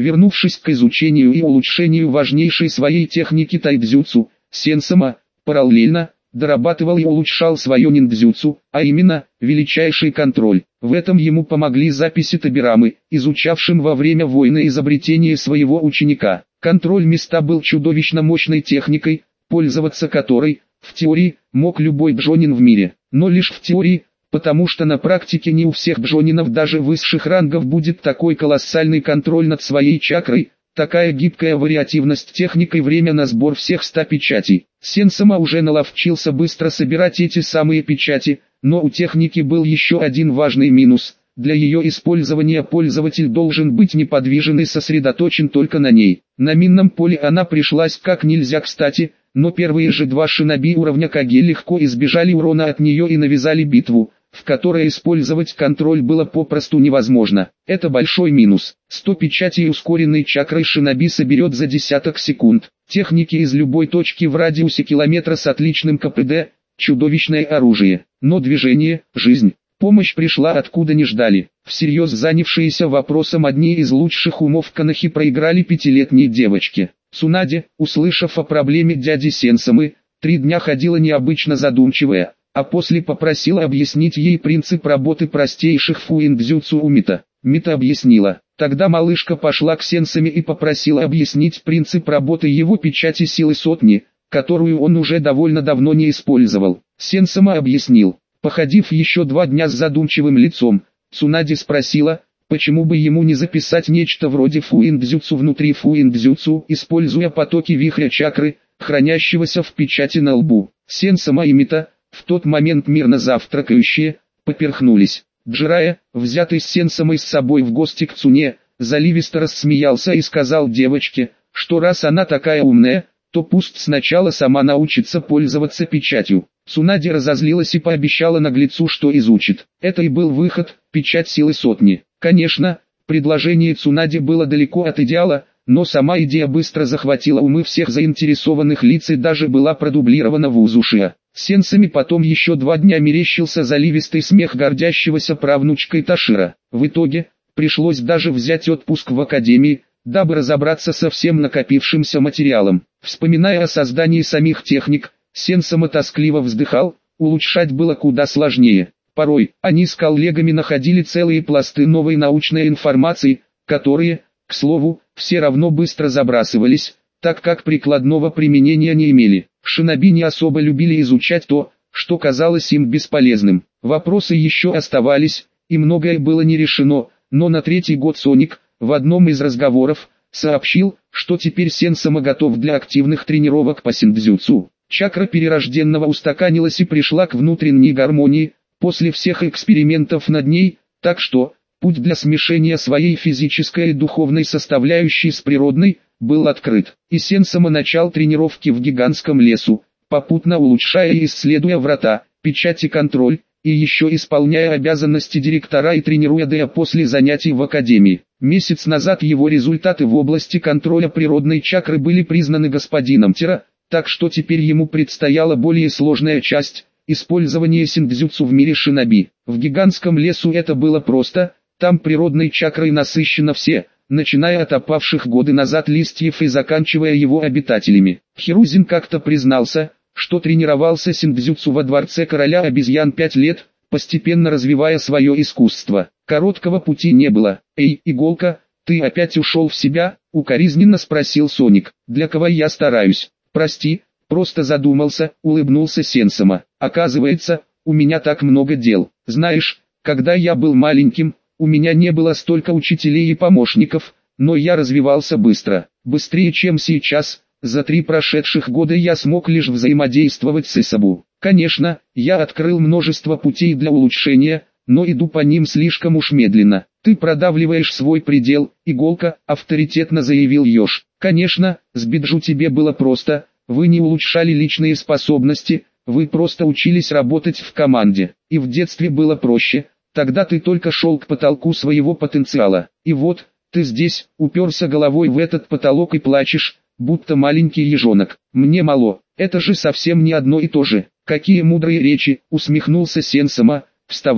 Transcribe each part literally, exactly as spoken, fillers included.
Вернувшись к изучению и улучшению важнейшей своей техники тайцзюцу, Сенсама, параллельно, дорабатывал и улучшал свое ниндзюцу, а именно, величайший контроль. В этом ему помогли записи Табирамы, изучавшим во время войны изобретение своего ученика. Контроль места был чудовищно мощной техникой, пользоваться которой, в теории, мог любой бжонин в мире, но лишь в теории, потому что на практике не у всех бжонинов даже высших рангов будет такой колоссальный контроль над своей чакрой, такая гибкая вариативность техникой, время на сбор всех ста печатей. Сенсама уже наловчился быстро собирать эти самые печати, но у техники был еще один важный минус. Для ее использования пользователь должен быть неподвижен и сосредоточен только на ней. На минном поле она пришлась как нельзя кстати, но первые же два шиноби уровня Каге легко избежали урона от нее и навязали битву, в которой использовать контроль было попросту невозможно. Это большой минус. сто печатей ускоренной чакрой шиноби соберет за десяток секунд. Техники из любой точки в радиусе километра с отличным КПД, чудовищное оружие. Но движение, жизнь, помощь пришла откуда не ждали. Всерьез занявшиеся вопросом одни из лучших умов Канахи проиграли пятилетней девочке. Цунаде, услышав о проблеме дяди Сенсамы, три дня ходила необычно задумчивая, а после попросила объяснить ей принцип работы простейших фуиндзюцу у Мита. Мита объяснила. Тогда малышка пошла к Сенсаме и попросила объяснить принцип работы его печати силы сотни, которую он уже довольно давно не использовал. Сенсама объяснил. Походив еще два дня с задумчивым лицом, Цунаде спросила, почему бы ему не записать нечто вроде фуиндзюцу внутри фуиндзюцу, используя потоки вихря чакры, хранящегося в печати на лбу. Сенсама и Мита, в тот момент мирно завтракающие, поперхнулись. Джирая, взятый с Сенсамой с собой в гости к Цуне, заливисто рассмеялся и сказал девочке, что раз она такая умная, то пусть сначала сама научится пользоваться печатью. Цунаде разозлилась и пообещала наглецу, что изучит. Это и был выход, печать силы сотни. Конечно, предложение Цунаде было далеко от идеала, но сама идея быстро захватила умы всех заинтересованных лиц и даже была продублирована в Узушиа. Сенсами потом еще два дня мерещился заливистый смех гордящегося правнучкой Ташира. В итоге, пришлось даже взять отпуск в академии, дабы разобраться со всем накопившимся материалом. Вспоминая о создании самих техник, Сенсама тоскливо вздыхал, улучшать было куда сложнее. Порой, они с коллегами находили целые пласты новой научной информации, которые, к слову, все равно быстро забрасывались, так как прикладного применения не имели. Шиноби не особо любили изучать то, что казалось им бесполезным. Вопросы еще оставались, и многое было не решено, но на третий год Соник, в одном из разговоров, сообщил, что теперь Сенсама готов для активных тренировок по синдзюцу. Чакра перерожденного устаканилась и пришла к внутренней гармонии, после всех экспериментов над ней, так что, путь для смешения своей физической и духовной составляющей с природной, был открыт. И Сенсама начал тренировки в гигантском лесу, попутно улучшая и исследуя врата, печати контроль, и еще исполняя обязанности директора и тренируя Дэя после занятий в академии. Месяц назад его результаты в области контроля природной чакры были признаны господином Тира, так что теперь ему предстояла более сложная часть – использование синдзюцу в мире шиноби. В гигантском лесу это было просто, там природной чакрой насыщено все, начиная от опавших годы назад листьев и заканчивая его обитателями. Хирузин как-то признался, что тренировался синдзюцу во дворце короля обезьян пять лет, постепенно развивая свое искусство. Короткого пути не было. «Эй, Иголка, ты опять ушел в себя?» — укоризненно спросил Соник. «Для кого я стараюсь?» «Прости, просто задумался», — улыбнулся Сенсама. «Оказывается, у меня так много дел. Знаешь, когда я был маленьким, у меня не было столько учителей и помощников, но я развивался быстро, быстрее чем сейчас. За три прошедших года я смог лишь взаимодействовать с Исабу. Конечно, я открыл множество путей для улучшения, но иду по ним слишком уж медленно. Ты продавливаешь свой предел, Иголка», — авторитетно заявил Ёж. «Конечно, с Биджу тебе было просто, вы не улучшали личные способности, вы просто учились работать в команде, и в детстве было проще, тогда ты только шел к потолку своего потенциала. И вот, ты здесь, уперся головой в этот потолок и плачешь, будто маленький ежонок. Мне мало, это же совсем не одно и то же». «Какие мудрые речи», — усмехнулся Сенсама, вставая.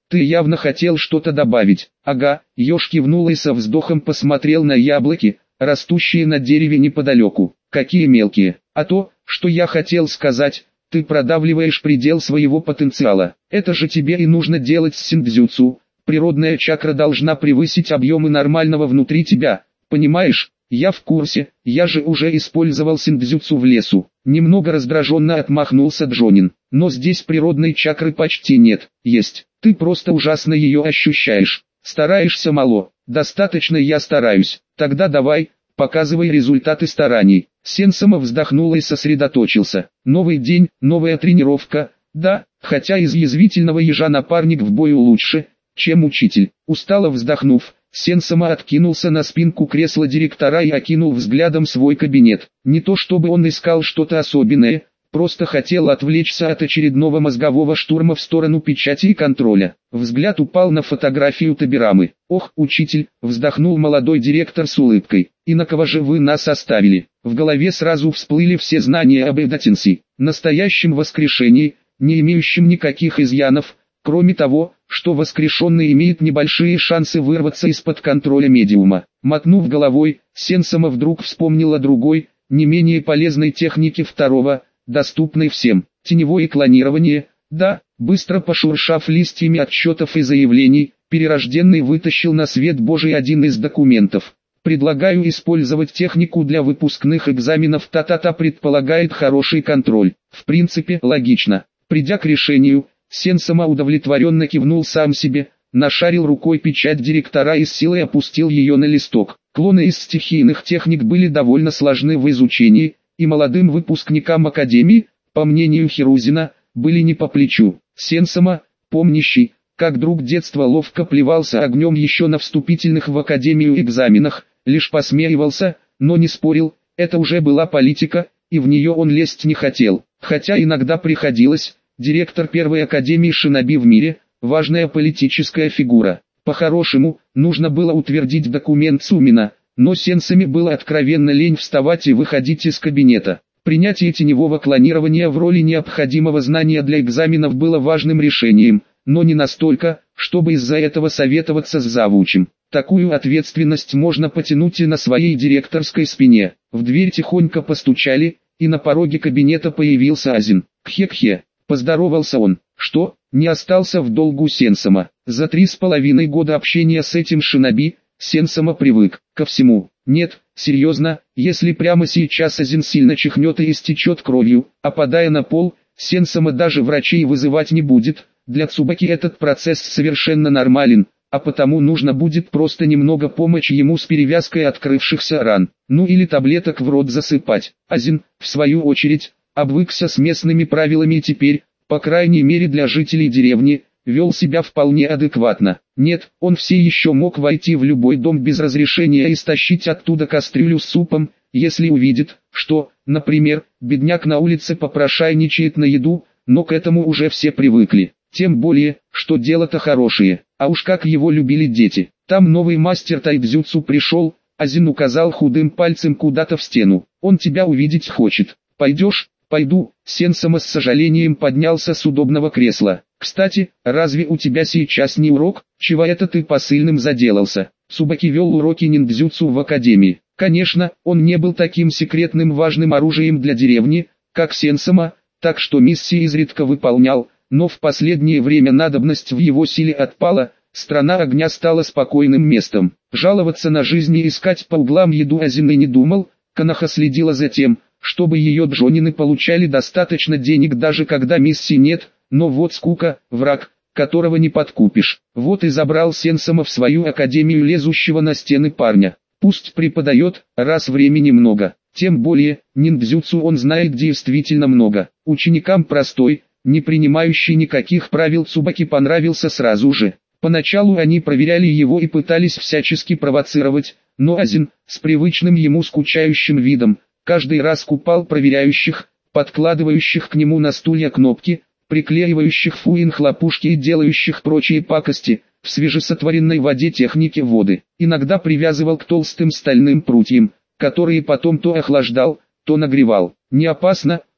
Ты явно хотел что-то добавить. Ага, Ёж кивнул и со вздохом посмотрел на яблоки, растущие на дереве неподалеку. Какие мелкие. А то, что я хотел сказать, ты продавливаешь предел своего потенциала. Это же тебе и нужно делать с синдзюцу. Природная чакра должна превысить объемы нормального внутри тебя. Понимаешь? Я в курсе, я же уже использовал синдзюцу в лесу. Немного раздраженно отмахнулся Джонин. Но здесь природной чакры почти нет. Есть. Ты просто ужасно ее ощущаешь. Стараешься мало. Достаточно я стараюсь. Тогда давай, показывай результаты стараний. Сенсама вздохнул и сосредоточился. Новый день, новая тренировка. Да, хотя из язвительного ежа напарник в бою лучше, чем учитель. Устало вздохнув, Сенсама откинулся на спинку кресла директора и окинул взглядом свой кабинет. Не то чтобы он искал что-то особенное, просто хотел отвлечься от очередного мозгового штурма в сторону печати и контроля. Взгляд упал на фотографию Табирамы. «Ох, учитель», — вздохнул молодой директор с улыбкой, — «и на кого же вы нас оставили?» В голове сразу всплыли все знания об Эдатенси, настоящем воскрешении, не имеющем никаких изъянов, кроме того, что воскрешенный имеет небольшие шансы вырваться из-под контроля медиума. Мотнув головой, Сенсама вдруг вспомнил о другой, не менее полезной технике второго, доступной всем. Теневое клонирование. Да, быстро пошуршав листьями отчетов и заявлений, перерожденный вытащил на свет Божий один из документов. Предлагаю использовать технику для выпускных экзаменов. Та-та-та предполагает хороший контроль. В принципе, логично. Придя к решению, Сенсама удовлетворенно кивнул сам себе, нашарил рукой печать директора и с силой опустил ее на листок. Клоны из стихийных техник были довольно сложны в изучении, и молодым выпускникам Академии, по мнению Хирузина, были не по плечу. Сенсама, помнящий, как друг детства ловко плевался огнем еще на вступительных в Академию экзаменах, лишь посмеивался, но не спорил, это уже была политика, и в нее он лезть не хотел. Хотя иногда приходилось, директор первой Академии шиноби в мире, важная политическая фигура. По-хорошему, нужно было утвердить документ Цумина, но Сенсами было откровенно лень вставать и выходить из кабинета. Принятие теневого клонирования в роли необходимого знания для экзаменов было важным решением, но не настолько, чтобы из-за этого советоваться с завучем. Такую ответственность можно потянуть и на своей директорской спине. В дверь тихонько постучали, и на пороге кабинета появился Азин. «Кхе-кхе», — поздоровался он. «Что, не остался в долгу Сенсама?» За три с половиной года общения с этим шиноби, Сенсама привык ко всему. Нет, серьезно, если прямо сейчас Азин сильно чихнет и истечет кровью, опадая на пол, Сенсама даже врачей вызывать не будет. Для Цубаки этот процесс совершенно нормален, а потому нужно будет просто немного помочь ему с перевязкой открывшихся ран, ну или таблеток в рот засыпать. Азин, в свою очередь, обвыкся с местными правилами и теперь, по крайней мере для жителей деревни, вел себя вполне адекватно. Нет, он все еще мог войти в любой дом без разрешения и стащить оттуда кастрюлю с супом, если увидит, что, например, бедняк на улице попрошайничает на еду, но к этому уже все привыкли. Тем более, что дело-то хорошее, а уж как его любили дети. Там новый мастер тайцзюцу пришел, Азин указал худым пальцем куда-то в стену. Он тебя увидеть хочет. Пойдешь? Пойду. Сенсама с сожалением поднялся с удобного кресла. Кстати, разве у тебя сейчас не урок? Чего это ты посыльным заделался? Цубаки вел уроки ниндзюцу в академии. Конечно, он не был таким секретным важным оружием для деревни, как Сенсама, так что миссии изредка выполнял, но в последнее время надобность в его силе отпала, страна огня стала спокойным местом. Жаловаться на жизнь и искать по углам еду Азин и не думал, Канаха следила за тем, чтобы ее джонины получали достаточно денег даже когда миссий нет, но вот скука, враг, которого не подкупишь. Вот и забрал Сенсама в свою академию лезущего на стены парня. Пусть преподает, раз времени много. Тем более, ниндзюцу он знает действительно много. Ученикам простой, не принимающий никаких правил Цубаки понравился сразу же. Поначалу они проверяли его и пытались всячески провоцировать, но Азин, с привычным ему скучающим видом, каждый раз купал проверяющих, подкладывающих к нему на стулья кнопки, приклеивающих фуин хлопушки и делающих прочие пакости, в свежесотворенной воде техники воды. Иногда привязывал к толстым стальным прутьям, которые потом то охлаждал, то нагревал. Не опасно,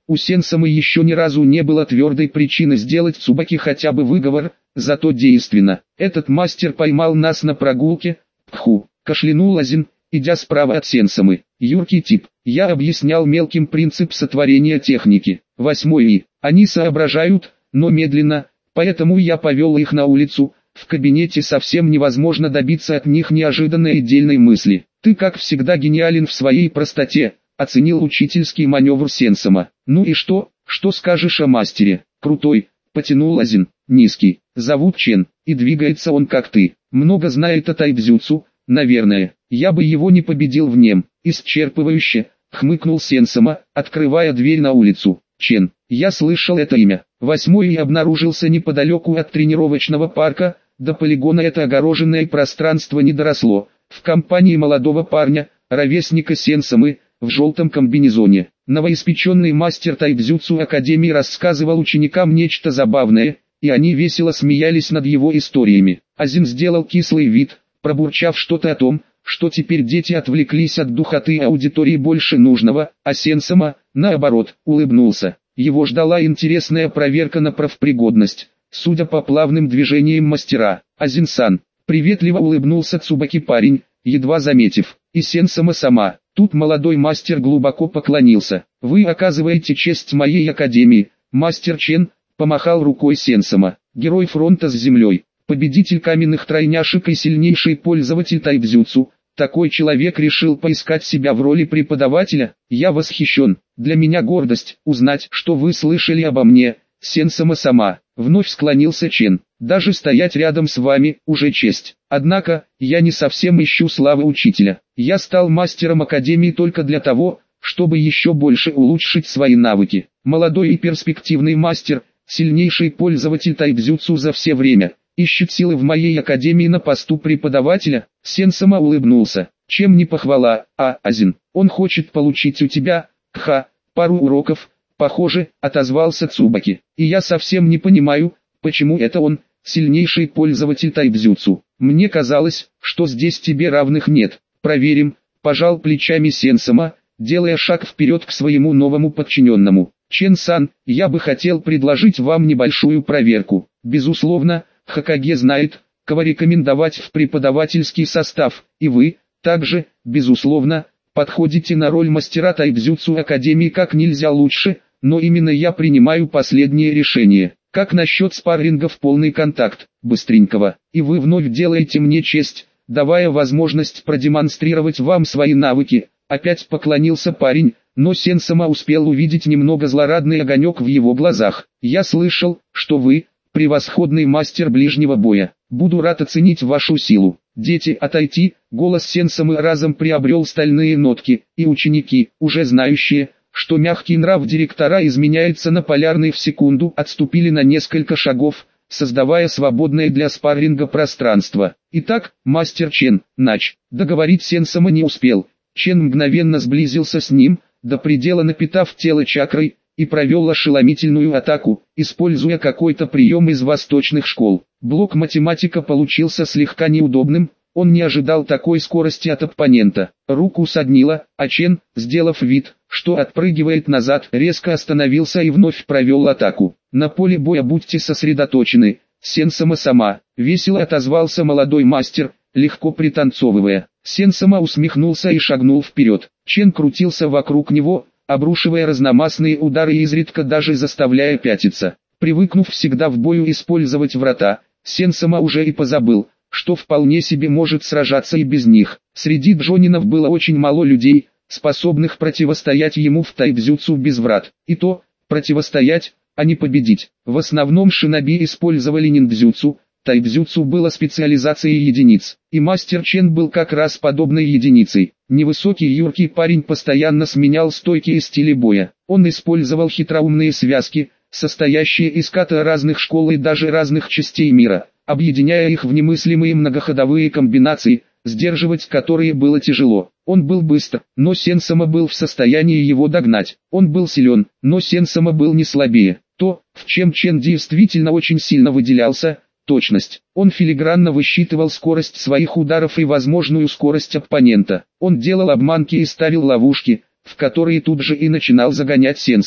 У Сенсамы еще ни разу не было твердой причины сделать Цубаки хотя бы выговор, зато действенно. Этот мастер поймал нас на прогулке. Пху, кашлянул Азин, идя справа от Сенсамы. Юркий тип. Я объяснял мелким принцип сотворения техники. Восьмой И. Они соображают, но медленно, поэтому я повел их на улицу. В кабинете совсем невозможно добиться от них неожиданной и дельной мысли. Ты как всегда гениален в своей простоте, оценил учительский маневр Сенсама. Ну и что, что скажешь о мастере? Крутой, потянул Азин. Низкий, зовут Чен, и двигается он как ты. Много знает о тайцзюцу, наверное. Я бы его не победил в нем. Исчерпывающе, хмыкнул Сенсама, открывая дверь на улицу. Чен, я слышал это имя. Восьмой И обнаружился неподалеку от тренировочного парка. До полигона это огороженное пространство не доросло. В компании молодого парня, ровесника Сенсамы, в желтом комбинезоне. Новоиспеченный мастер тайцзюцу Академии рассказывал ученикам нечто забавное, и они весело смеялись над его историями. Азин сделал кислый вид, пробурчав что-то о том, что теперь дети отвлеклись от духоты аудитории больше нужного, а Сенсама, наоборот, улыбнулся. Его ждала интересная проверка на профпригодность. Судя по плавным движениям мастера, Азин-сан, приветливо улыбнулся Цубаки парень, едва заметив, и Сенсама сама. Тут молодой мастер глубоко поклонился. Вы оказываете честь моей академии, мастер Чен, помахал рукой Сенсама, герой фронта с землей, победитель каменных тройняшек и сильнейший пользователь тайцзюцу. Такой человек решил поискать себя в роли преподавателя. Я восхищен. Для меня гордость узнать, что вы слышали обо мне, Сенсама сама. Вновь склонился Чен. Даже стоять рядом с вами уже честь. Однако, я не совсем ищу славы учителя. Я стал мастером академии только для того, чтобы еще больше улучшить свои навыки. Молодой и перспективный мастер, сильнейший пользователь тайцзюцу за все время, ищет силы в моей академии на посту преподавателя. Сенсама улыбнулся. Чем не похвала, а, Азин, он хочет получить у тебя, кха, пару уроков. Похоже, отозвался Цубаки. И я совсем не понимаю, почему это он, сильнейший пользователь тайцзюцу. Мне казалось, что здесь тебе равных нет. Проверим, пожал плечами Сенсама, делая шаг вперед к своему новому подчиненному. Чен-сан, я бы хотел предложить вам небольшую проверку. Безусловно, Хокаге знает, кого рекомендовать в преподавательский состав, и вы, также, безусловно, подходите на роль мастера тайцзюцу Академии как нельзя лучше, но именно я принимаю последнее решение. Как насчет спарринга в полный контакт, быстренького, и вы вновь делаете мне честь, давая возможность продемонстрировать вам свои навыки. Опять поклонился парень, но Сенсама успел увидеть немного злорадный огонек в его глазах. Я слышал, что вы, превосходный мастер ближнего боя. Буду рад оценить вашу силу. Дети, отойти, голос Сенсамы разом приобрел стальные нотки, и ученики, уже знающие, что мягкий нрав директора изменяется на полярный в секунду, отступили на несколько шагов, создавая свободное для спарринга пространство. Итак, мастер Чен, нач. Договорить Сенсама не успел. Чен мгновенно сблизился с ним, до предела напитав тело чакрой, и провел ошеломительную атаку, используя какой-то прием из восточных школ. Блок математика получился слегка неудобным, он не ожидал такой скорости от оппонента. Руку соднило, а Чен, сделав вид, что отпрыгивает назад, резко остановился и вновь провел атаку. На поле боя будьте сосредоточены, Сенсама сама, весело отозвался молодой мастер, легко пританцовывая. Сенсама усмехнулся и шагнул вперед. Чен крутился вокруг него, обрушивая разномастные удары и изредка даже заставляя пятиться. Привыкнув всегда в бою использовать врата, Сенсама уже и позабыл, что вполне себе может сражаться и без них. Среди джонинов было очень мало людей, способных противостоять ему в тайцзюцу без врат. И то, противостоять, а не победить. В основном шиноби использовали ниндзюцу, тайцзюцу было специализацией единиц, и мастер Чен был как раз подобной единицей. Невысокий юркий парень постоянно сменял стойки и стили боя. Он использовал хитроумные связки, состоящие из ката разных школ и даже разных частей мира, объединяя их в немыслимые многоходовые комбинации, сдерживать которые было тяжело. Он был быстр, но Сенсама был в состоянии его догнать. Он был силен, но Сенсама был не слабее. То, в чем Чен действительно очень сильно выделялся, точность. Он филигранно высчитывал скорость своих ударов и возможную скорость оппонента. Он делал обманки и ставил ловушки, в которые тут же и начинал загонять Сенсаму.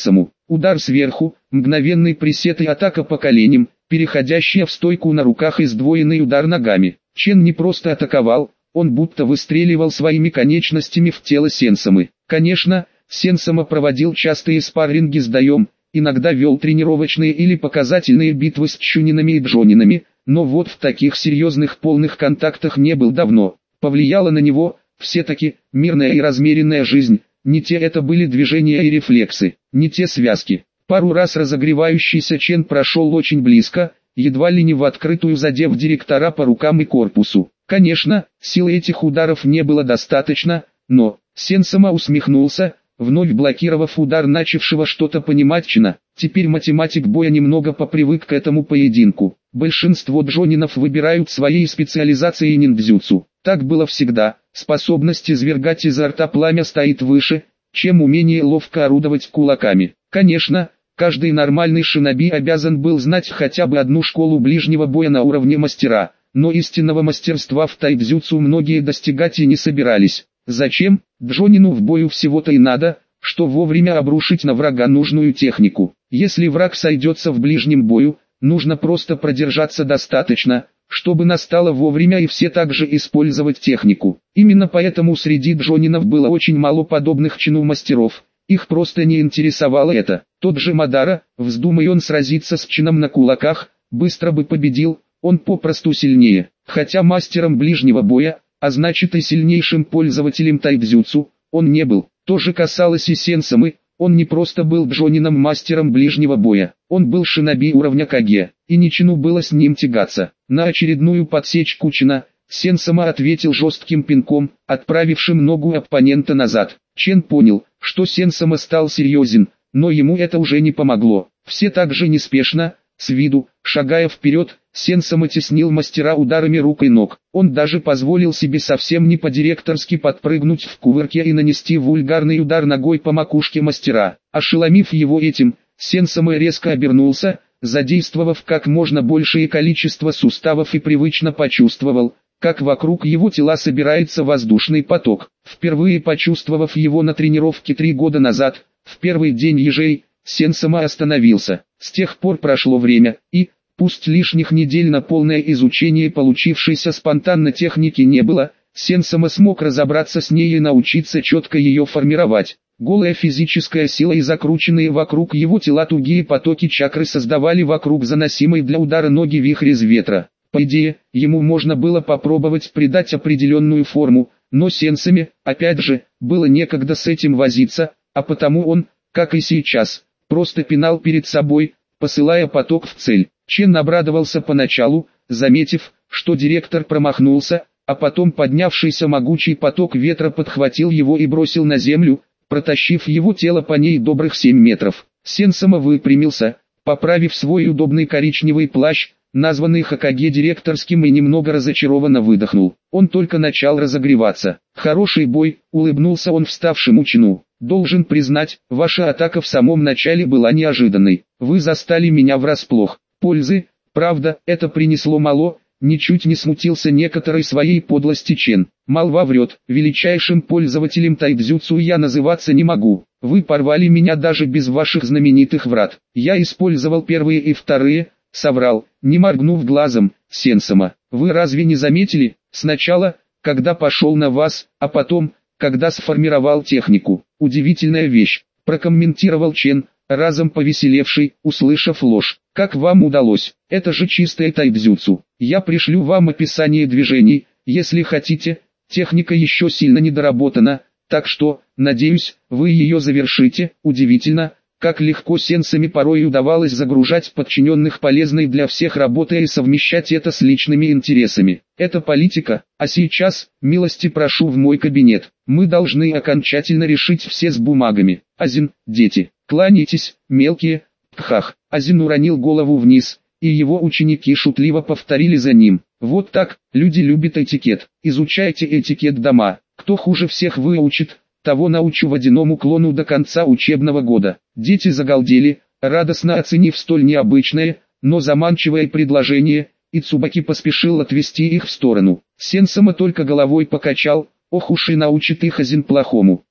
Удар сверху, мгновенный присед и атака по коленям, переходящая в стойку на руках и сдвоенный удар ногами. Чен не просто атаковал, он будто выстреливал своими конечностями в тело Сенсамы. Конечно, Сенсама проводил частые спарринги с Даем, иногда вел тренировочные или показательные битвы с Чунинами и Джонинами, но вот в таких серьезных полных контактах не был давно. Повлияло на него, все-таки, мирная и размеренная жизнь, не те это были движения и рефлексы, не те связки. Пару раз разогревающийся Чен прошел очень близко, едва ли не в открытую задев директора по рукам и корпусу. Конечно, силы этих ударов не было достаточно, но Сенсама усмехнулся, вновь блокировав удар начавшего что-то понимать Чена. Теперь математик боя немного попривык к этому поединку. Большинство джонинов выбирают своей специализацией ниндзюцу. Так было всегда. Способность извергать изо рта пламя стоит выше, чем умение ловко орудовать кулаками. Конечно, каждый нормальный шиноби обязан был знать хотя бы одну школу ближнего боя на уровне мастера, но истинного мастерства в тайцзюцу многие достигать и не собирались. Зачем? Джонину в бою всего-то и надо, что вовремя обрушить на врага нужную технику. Если враг сойдется в ближнем бою, нужно просто продержаться достаточно, чтобы настало вовремя и все также использовать технику. Именно поэтому среди джонинов было очень мало подобных Чену мастеров, их просто не интересовало это. Тот же Мадара, вздумай он сразиться с Ченом на кулаках, быстро бы победил, он попросту сильнее. Хотя мастером ближнего боя, а значит и сильнейшим пользователем тайцзюцу, он не был. То же касалось и Сенсамы, он не просто был джонином мастером ближнего боя, он был шиноби уровня Каге, и не Чену было с ним тягаться. На очередную подсечку Чена, Сенсама ответил жестким пинком, отправившим ногу оппонента назад. Чен понял, что Сенсама стал серьезен, но ему это уже не помогло. Все так же неспешно, с виду, шагая вперед, Сенсама теснил мастера ударами рук и ног. Он даже позволил себе совсем не по-директорски подпрыгнуть в кувырке и нанести вульгарный удар ногой по макушке мастера. Ошеломив его этим, Сенсама резко обернулся, задействовав как можно большее количество суставов и привычно почувствовал, как вокруг его тела собирается воздушный поток. Впервые почувствовав его на тренировке три года назад, в первый день ежей, Сенсама остановился. С тех пор прошло время, и, пусть лишних недель на полное изучение получившейся спонтанно техники не было, Сенсама смог разобраться с ней и научиться четко ее формировать. Голая физическая сила и закрученные вокруг его тела тугие потоки чакры создавали вокруг заносимой для удара ноги вихрь из ветра. По идее, ему можно было попробовать придать определенную форму, но Сенсаме, опять же, было некогда с этим возиться, а потому он, как и сейчас, просто пинал перед собой, посылая поток в цель. Чен обрадовался поначалу, заметив, что директор промахнулся, а потом поднявшийся могучий поток ветра подхватил его и бросил на землю, протащив его тело по ней добрых семь метров. Сенсама выпрямился, поправив свой удобный коричневый плащ, названный Хокаге директорским, и немного разочарованно выдохнул. Он только начал разогреваться. «Хороший бой», — улыбнулся он вставшему Чену. «Должен признать, ваша атака в самом начале была неожиданной. Вы застали меня врасплох. Пользы, правда, это принесло мало», — ничуть не смутился некоторой своей подлости Чен. «Молва врет, величайшим пользователем тайцзюцу я называться не могу. Вы порвали меня даже без ваших знаменитых врат. Я использовал первые и вторые», — соврал, не моргнув глазом, Сенсама. «Вы разве не заметили, сначала, когда пошел на вас, а потом, когда сформировал технику? Удивительная вещь», — прокомментировал Чен, разом повеселевший, услышав ложь. «Как вам удалось? Это же чистое тайцзюцу. Я пришлю вам описание движений, если хотите, техника еще сильно недоработана, так что, надеюсь, вы ее завершите». Удивительно, как легко Сенсаме порой удавалось загружать подчиненных полезной для всех работой и совмещать это с личными интересами. Это политика, а сейчас, милости прошу в мой кабинет. Мы должны окончательно решить все с бумагами. Азин, дети, кланяйтесь, мелкие, пхах. Азин уронил голову вниз, и его ученики шутливо повторили за ним. Вот так, люди любят этикет. Изучайте этикет дома. Кто хуже всех выучит, того научу водяному клону до конца учебного года. Дети загалдели, радостно оценив столь необычное, но заманчивое предложение, и Цубаки поспешил отвести их в сторону. Сенсама только головой покачал, ох уж и научит их Азин плохому.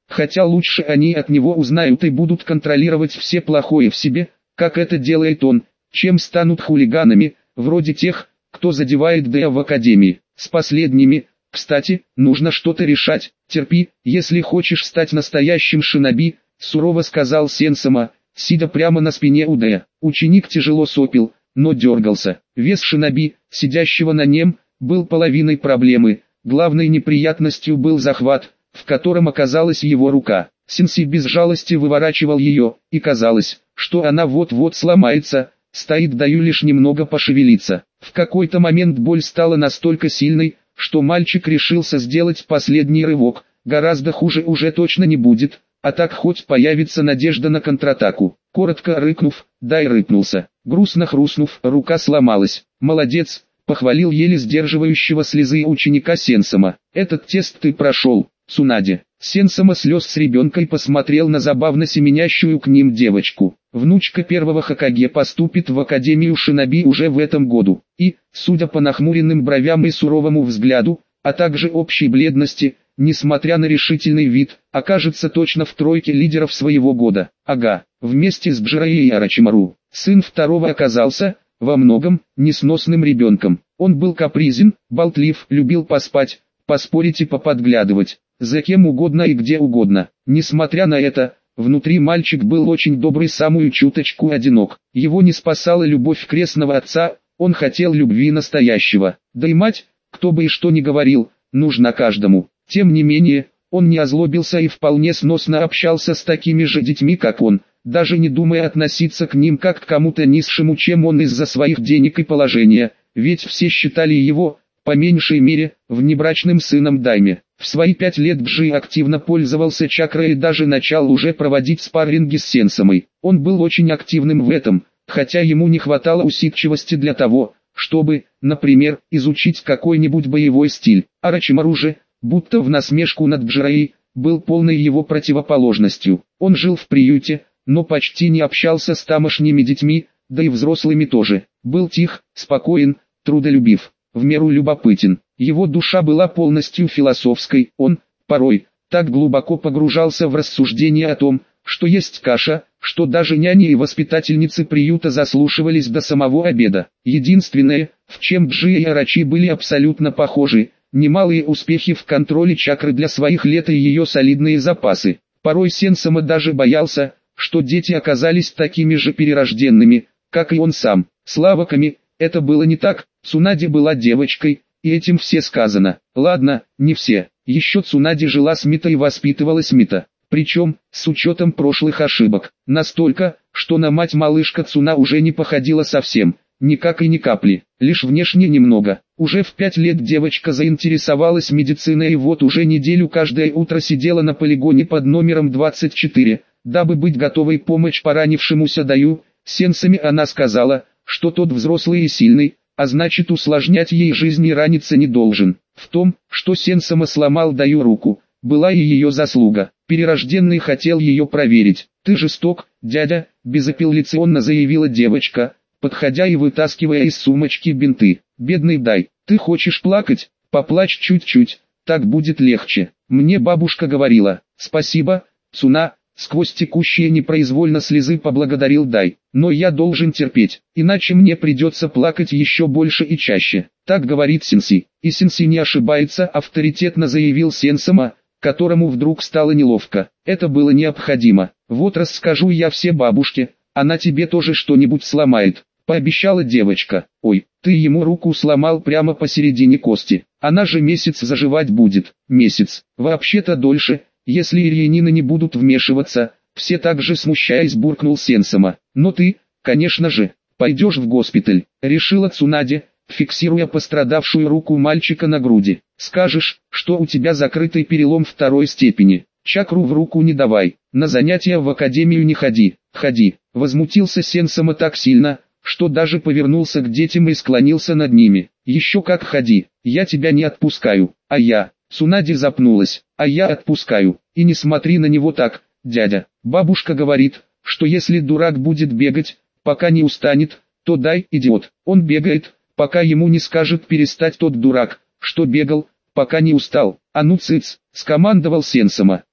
хотя лучше они от него узнают и будут контролировать все плохое в себе, как это делает он, чем станут хулиганами, вроде тех, кто задевает Дэя в академии. С последними, кстати, нужно что-то решать. Терпи, если хочешь стать настоящим шиноби, сурово сказал Сенсома, сидя прямо на спине у Дэя. Ученик тяжело сопел, но дергался. Вес шиноби, сидящего на нем, был половиной проблемы. Главной неприятностью был захват, в котором оказалась его рука. Сенси без жалости выворачивал ее, и казалось, что она вот-вот сломается, стоит Даю лишь немного пошевелиться. В какой-то момент боль стала настолько сильной, что мальчик решился сделать последний рывок. Гораздо хуже уже точно не будет, а так хоть появится надежда на контратаку. Коротко рыкнув, Дай рыпнулся. Грустно хрустнув, рука сломалась. «Молодец», — похвалил еле сдерживающего слезы ученика Сенсома. «Этот тест ты прошел, Цунаде». Сенсома слез с ребенком посмотрел на забавно семенящую к ним девочку. Внучка первого Хокаге поступит в Академию Шиноби уже в этом году, и, судя по нахмуренным бровям и суровому взгляду, а также общей бледности, несмотря на решительный вид, окажется точно в тройке лидеров своего года. Ага, вместе с Джираи и Орочимару. Сын второго оказался, во многом, несносным ребенком. Он был капризен, болтлив, любил поспать, поспорить и поподглядывать, за кем угодно и где угодно. Несмотря на это, внутри мальчик был очень добрый, самую чуточку одинок. Его не спасала любовь крестного отца, он хотел любви настоящего. Да и мать, кто бы и что ни говорил, нужна каждому. Тем не менее, он не озлобился и вполне сносно общался с такими же детьми, как он, даже не думая относиться к ним как к кому-то низшему, чем он из-за своих денег и положения, ведь все считали его, по меньшей мере, внебрачным сыном Дайме. В свои пять лет Джи активно пользовался чакрой и даже начал уже проводить спарринги с Сенсомой. Он был очень активным в этом, хотя ему не хватало усидчивости для того, чтобы, например, изучить какой-нибудь боевой стиль. Орочимару же, будто в насмешку над Джираи, был полной его противоположностью. Он жил в приюте, но почти не общался с тамошними детьми, да и взрослыми тоже. Был тих, спокоен, трудолюбив, в меру любопытен. Его душа была полностью философской, он, порой, так глубоко погружался в рассуждения о том, что есть каша, что даже няни и воспитательницы приюта заслушивались до самого обеда. Единственное, в чем Джи и Орочи были абсолютно похожи, немалые успехи в контроле чакры для своих лет и ее солидные запасы. Порой Сенсома даже боялся, что дети оказались такими же перерожденными, как и он сам. Слава Ками, это было не так, Цунаде была девочкой, и этим все сказано. Ладно, не все. Еще Цунаде жила с Мита и воспитывалась Мита. Причем, с учетом прошлых ошибок. Настолько, что на мать малышка Цуна уже не походила совсем. Никак и ни капли. Лишь внешне немного. Уже в пять лет девочка заинтересовалась медициной и вот уже неделю каждое утро сидела на полигоне под номером двадцать четыре, дабы быть готовой помочь поранившемуся Даю. Сенсами она сказала, что тот взрослый и сильный, а значит усложнять ей жизнь и раниться не должен. В том, что Сенсома сломал Даю руку, была и ее заслуга. Перерожденный хотел ее проверить. «Ты жесток, дядя», — безапелляционно заявила девочка, подходя и вытаскивая из сумочки бинты. «Бедный Дай, ты хочешь плакать? Поплачь чуть-чуть, так будет легче. Мне бабушка говорила». «Спасибо, Цуна», — сквозь текущие непроизвольно слезы поблагодарил Дай. «Но я должен терпеть, иначе мне придется плакать еще больше и чаще». Так говорит Сенси. И Сенси не ошибается, авторитетно заявил Сенсома, которому вдруг стало неловко. Это было необходимо. «Вот расскажу я все бабушке, она тебе тоже что-нибудь сломает», — пообещала девочка. «Ой, ты ему руку сломал прямо посередине кости. Она же месяц заживать будет». «Месяц, вообще-то дольше, если ирьянины не будут вмешиваться», — все так же смущаясь буркнул Сенсома. «Но ты, конечно же, пойдешь в госпиталь», — решила Цунаде, фиксируя пострадавшую руку мальчика на груди. «Скажешь, что у тебя закрытый перелом второй степени. Чакру в руку не давай, на занятия в академию не ходи, ходи». Возмутился Сенсома так сильно, что даже повернулся к детям и склонился над ними. «Еще как ходи, я тебя не отпускаю, а я...» Цунаде запнулась. «А я отпускаю, и не смотри на него так, дядя. Бабушка говорит, что если дурак будет бегать, пока не устанет, то Дай, идиот, он бегает, пока ему не скажет перестать тот дурак, что бегал, пока не устал». «А ну цыц», — скомандовал Сенсома.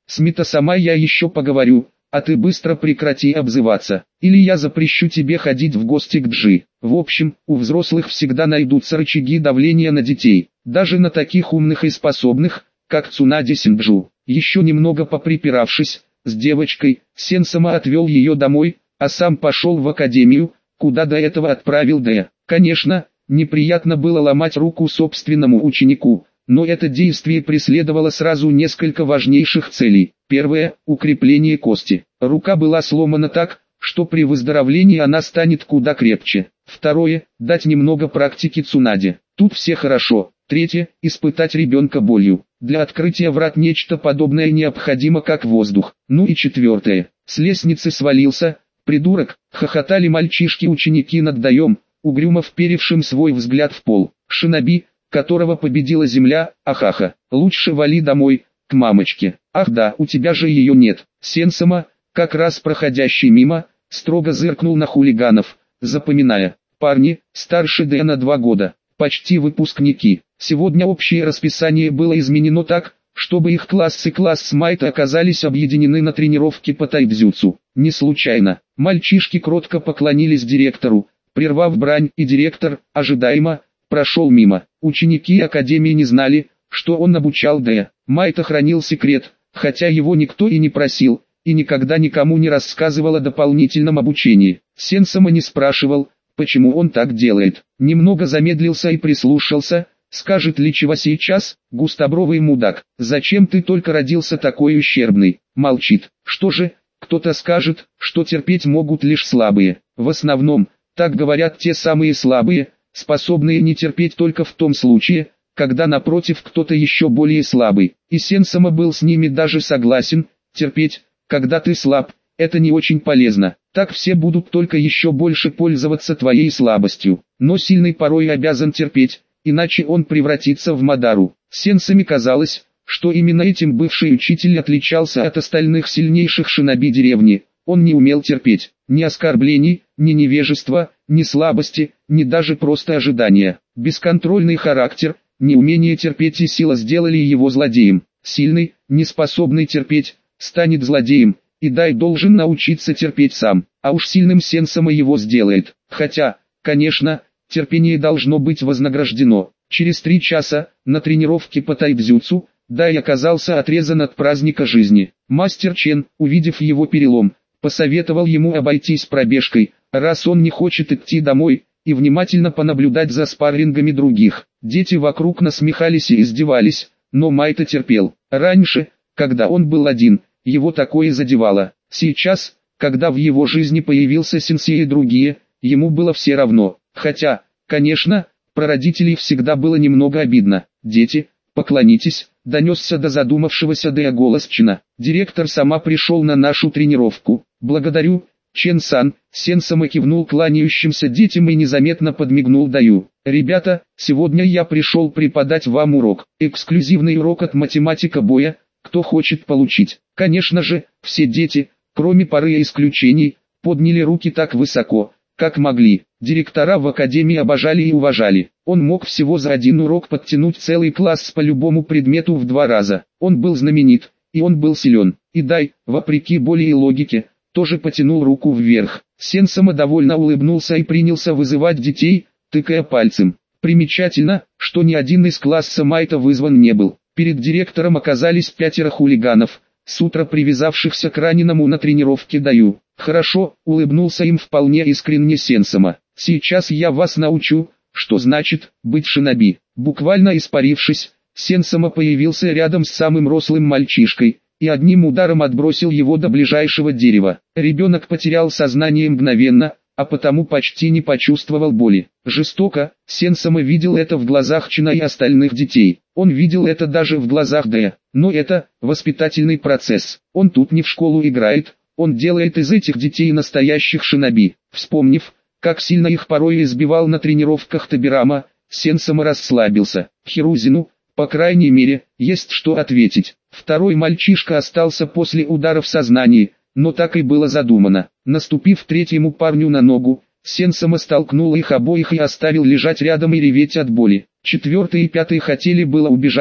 С Мита-сама я еще поговорю, а ты быстро прекрати обзываться, или я запрещу тебе ходить в гости к Джи. В общем, у взрослых всегда найдутся рычаги давления на детей, даже на таких умных и способных, как Цунаде Синджу. Еще немного поприпиравшись с девочкой, Сен-сама отвел ее домой, а сам пошел в академию, куда до этого отправил Дэ. Конечно, неприятно было ломать руку собственному ученику, но это действие преследовало сразу несколько важнейших целей. Первое – укрепление кости. Рука была сломана так, что при выздоровлении она станет куда крепче. Второе – дать немного практики Цунаде. Тут все хорошо. Третье – испытать ребенка болью. Для открытия врат нечто подобное необходимо как воздух. Ну и четвертое. С лестницы свалился, придурок, хохотали мальчишки-ученики над Даем, угрюмо вперевшим свой взгляд в пол. Шиноби, которого победила земля, ахаха. Лучше вали домой, к мамочке. Ах да, у тебя же ее нет. Сен-сама, как раз проходящий мимо, строго зыркнул на хулиганов, запоминая. Парни, старше Дэ на два года, почти выпускники. Сегодня общее расписание было изменено так, чтобы их класс и класс Майта оказались объединены на тренировке по тайцзюцу. Не случайно. Мальчишки кротко поклонились директору, прервав брань, и директор, ожидаемо, прошел мимо. Ученики академии не знали, что он обучал Дэ. Майта хранил секрет, хотя его никто и не просил, и никогда никому не рассказывал о дополнительном обучении. Сен-сама не спрашивал, почему он так делает. Немного замедлился и прислушался. Скажет ли чего сейчас, густобровый мудак, зачем ты только родился такой ущербный? Молчит. Что же, кто-то скажет, что терпеть могут лишь слабые. В основном, так говорят те самые слабые, способные не терпеть только в том случае, когда напротив кто-то еще более слабый. И Сен-сама был с ними даже согласен. Терпеть, когда ты слаб, это не очень полезно. Так все будут только еще больше пользоваться твоей слабостью. Но сильный порой обязан терпеть, иначе он превратится в Мадару. Сен-саме казалось, что именно этим бывший учитель отличался от остальных сильнейших шиноби деревни. Он не умел терпеть ни оскорблений, ни невежества, ни слабости, ни даже просто ожидания. Бесконтрольный характер, неумение терпеть и сила сделали его злодеем. Сильный, неспособный терпеть, станет злодеем, и Дай должен научиться терпеть сам, а уж сильным Сен-сама его сделает. Хотя, конечно, терпение должно быть вознаграждено. Через три часа, на тренировке по тайцзюцу, Дай оказался отрезан от праздника жизни. Мастер Чен, увидев его перелом, посоветовал ему обойтись пробежкой, раз он не хочет идти домой, и внимательно понаблюдать за спаррингами других. Дети вокруг насмехались и издевались, но Майта терпел. Раньше, когда он был один, его такое задевало. Сейчас, когда в его жизни появился сенсей и другие, ему было все равно. Хотя, конечно, про родителей всегда было немного обидно. «Дети, поклонитесь», — донесся до задумавшегося Дэя голос Чена. «Директор сама пришел на нашу тренировку». «Благодарю, Чен-сан», — Сен-сама кивнул кланяющимся детям и незаметно подмигнул Даю. «Ребята, сегодня я пришел преподать вам урок. Эксклюзивный урок от математика боя. Кто хочет получить?» Конечно же, все дети, кроме пары исключений, подняли руки так высоко, как могли. Директора в академии обожали и уважали. Он мог всего за один урок подтянуть целый класс по любому предмету в два раза. Он был знаменит, и он был силен. И Дай, вопреки боли и логике, тоже потянул руку вверх. Сен-сама довольно улыбнулся и принялся вызывать детей, тыкая пальцем. Примечательно, что ни один из класса Майта вызван не был. Перед директором оказались пятеро хулиганов, с утра привязавшихся к раненому на тренировке Даю. «Хорошо», — улыбнулся им вполне искренне Сен-сама. «Сейчас я вас научу, что значит быть шиноби». Буквально испарившись, Сен-сама появился рядом с самым рослым мальчишкой, и одним ударом отбросил его до ближайшего дерева. Ребенок потерял сознание мгновенно, а потому почти не почувствовал боли. Жестоко, Сен-сама видел это в глазах Чена и остальных детей. Он видел это даже в глазах Дэя. Но это воспитательный процесс. Он тут не в школу играет, он делает из этих детей настоящих шиноби. Вспомнив, как сильно их порой избивал на тренировках Табирама, Сен-сама расслабился. Хирузину, по крайней мере, есть что ответить. Второй мальчишка остался после удара в сознании, но так и было задумано. Наступив третьему парню на ногу, Сен-сама столкнул их обоих и оставил лежать рядом и реветь от боли. Четвертый и пятый хотели было убежать,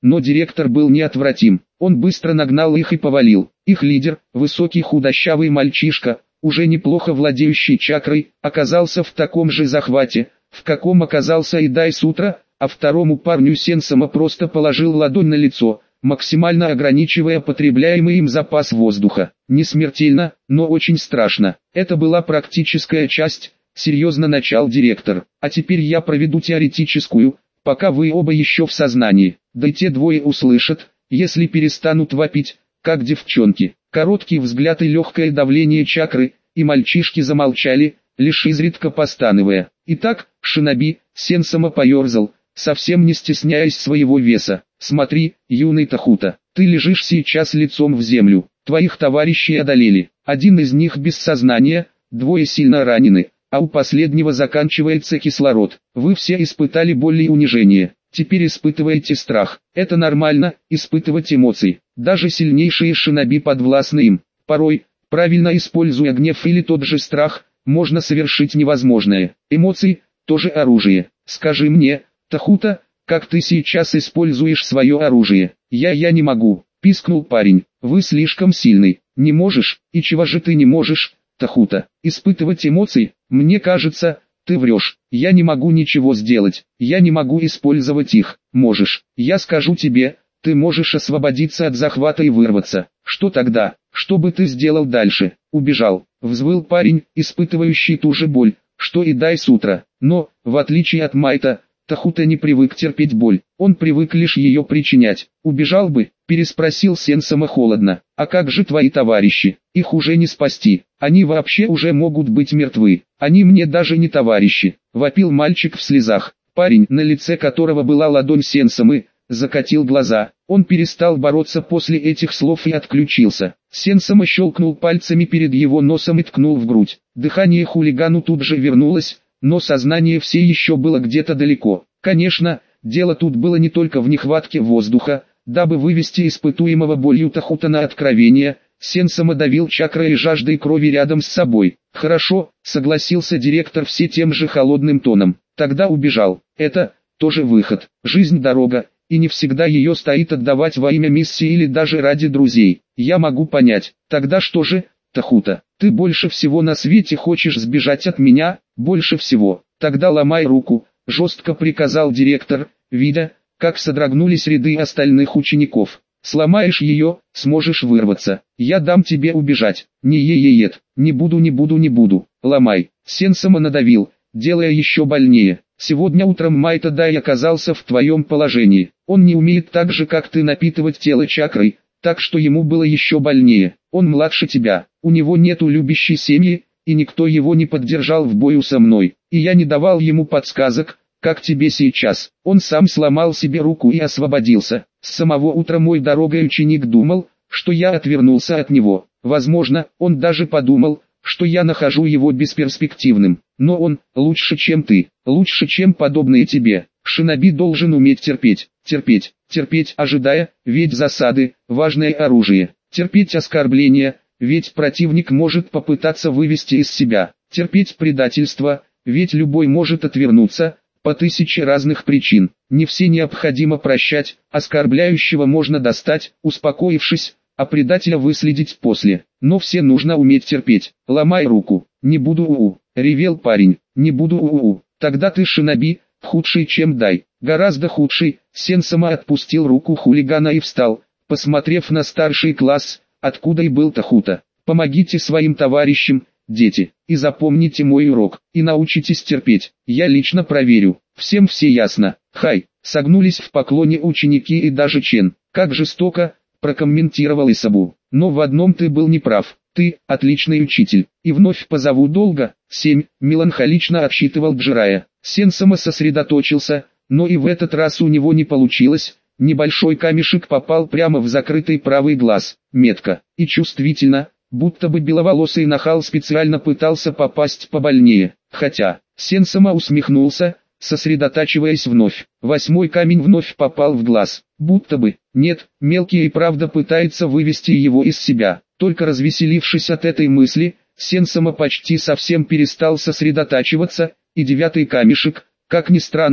но директор был неотвратим. Он быстро нагнал их и повалил. Их лидер, высокий худощавый мальчишка, уже неплохо владеющий чакрой, оказался в таком же захвате, в каком оказался и Дай-Сутра, а второму парню Сенсама просто положил ладонь на лицо, максимально ограничивая потребляемый им запас воздуха. Не смертельно, но очень страшно. Это была практическая часть, серьезно начал директор. А теперь я проведу теоретическую, пока вы оба еще в сознании. Да и те двое услышат, если перестанут вопить, как девчонки. Короткий взгляд и легкое давление чакры, и мальчишки замолчали, лишь изредка постановая. Итак, шиноби, Сенсама поерзал, совсем не стесняясь своего веса. Смотри, юный Тахута, ты лежишь сейчас лицом в землю. Твоих товарищей одолели. Один из них без сознания, двое сильно ранены, а у последнего заканчивается кислород. Вы все испытали боль и унижение. Теперь испытываете страх. Это нормально, испытывать эмоции. Даже сильнейшие шиноби подвластны им. Порой, правильно используя гнев или тот же страх, можно совершить невозможное. Эмоции – тоже оружие. Скажи мне, Тахута, как ты сейчас используешь свое оружие? Я я не могу, пискнул парень. Вы слишком сильный. Не можешь? И чего же ты не можешь, Тахута? Испытывать эмоции? Мне кажется, ты врешь. Я не могу ничего сделать. Я не могу использовать их. Можешь. Я скажу тебе, ты можешь освободиться от захвата и вырваться. Что тогда? Что бы ты сделал дальше? Убежал. Взвыл парень, испытывающий ту же боль, что и Дай-Сутра. Но, в отличие от Майта, Тахута не привык терпеть боль, он привык лишь ее причинять. «Убежал бы?» – переспросил Сенсама холодно. «А как же твои товарищи? Их уже не спасти, они вообще уже могут быть мертвы. Они мне даже не товарищи», – вопил мальчик в слезах. Парень, на лице которого была ладонь Сенсамы, закатил глаза. Он перестал бороться после этих слов и отключился. Сенсама щелкнул пальцами перед его носом и ткнул в грудь. Дыхание хулигану тут же вернулось, но сознание все еще было где-то далеко. Конечно, дело тут было не только в нехватке воздуха. Дабы вывести испытуемого болью Тахута на откровение, Сенсама давил чакрой и жаждой крови рядом с собой. «Хорошо», — согласился директор все тем же холодным тоном. «Тогда убежал. Это тоже выход. Жизнь дорога, и не всегда ее стоит отдавать во имя миссии или даже ради друзей. Я могу понять. Тогда что же, Тахута, ты больше всего на свете хочешь сбежать от меня? Больше всего. Тогда ломай руку», — жестко приказал директор, видя, как содрогнулись ряды остальных учеников. «Сломаешь ее, сможешь вырваться. Я дам тебе убежать. Не е-е-ет. Не буду, не буду, не буду. Ломай». Сенсама надавил, делая еще больнее. «Сегодня утром Майта Дай оказался в твоем положении. Он не умеет так же, как ты, напитывать тело чакрой, так что ему было еще больнее. Он младше тебя. У него нету любящей семьи, и никто его не поддержал в бою со мной. И я не давал ему подсказок, как тебе сейчас. Он сам сломал себе руку и освободился. С самого утра мой дорогой ученик думал, что я отвернулся от него. Возможно, он даже подумал, что я нахожу его бесперспективным. Но он лучше, чем ты, лучше, чем подобные тебе. Шиноби должен уметь терпеть, терпеть, терпеть, ожидая, ведь засады – важное оружие. Терпеть оскорбления, ведь противник может попытаться вывести из себя. Терпеть предательство, ведь любой может отвернуться, по тысяче разных причин. Не все необходимо прощать, оскорбляющего можно достать, успокоившись, а предателя выследить после. Но все нужно уметь терпеть. «Ломай руку». «Не буду у-у», — ревел парень. «Не буду у-у». «Тогда ты, шиноби, худший, чем Дай». «Гораздо худший». Сенсама отпустил руку хулигана и встал, посмотрев на старший класс, откуда и был Тахута. «Помогите своим товарищам, дети, и запомните мой урок, и научитесь терпеть. Я лично проверю. Всем все ясно». «Хай», согнулись в поклоне ученики и даже Чен. «Как жестоко», прокомментировал Исабу. «Но в одном ты был неправ. Ты – отличный учитель. И вновь позову долго». семь. Меланхолично отсчитывал Джирая. Сенсама сосредоточился, но и в этот раз у него не получилось. Небольшой камешек попал прямо в закрытый правый глаз. Метко и чувствительно, будто бы беловолосый нахал специально пытался попасть побольнее. Хотя, Сенсама усмехнулся, сосредотачиваясь вновь. Восьмой камень вновь попал в глаз. Будто бы, нет, мелкий и правда пытается вывести его из себя. Только развеселившись от этой мысли, Сенсама почти совсем перестал сосредотачиваться, и девятый камешек, как ни странно,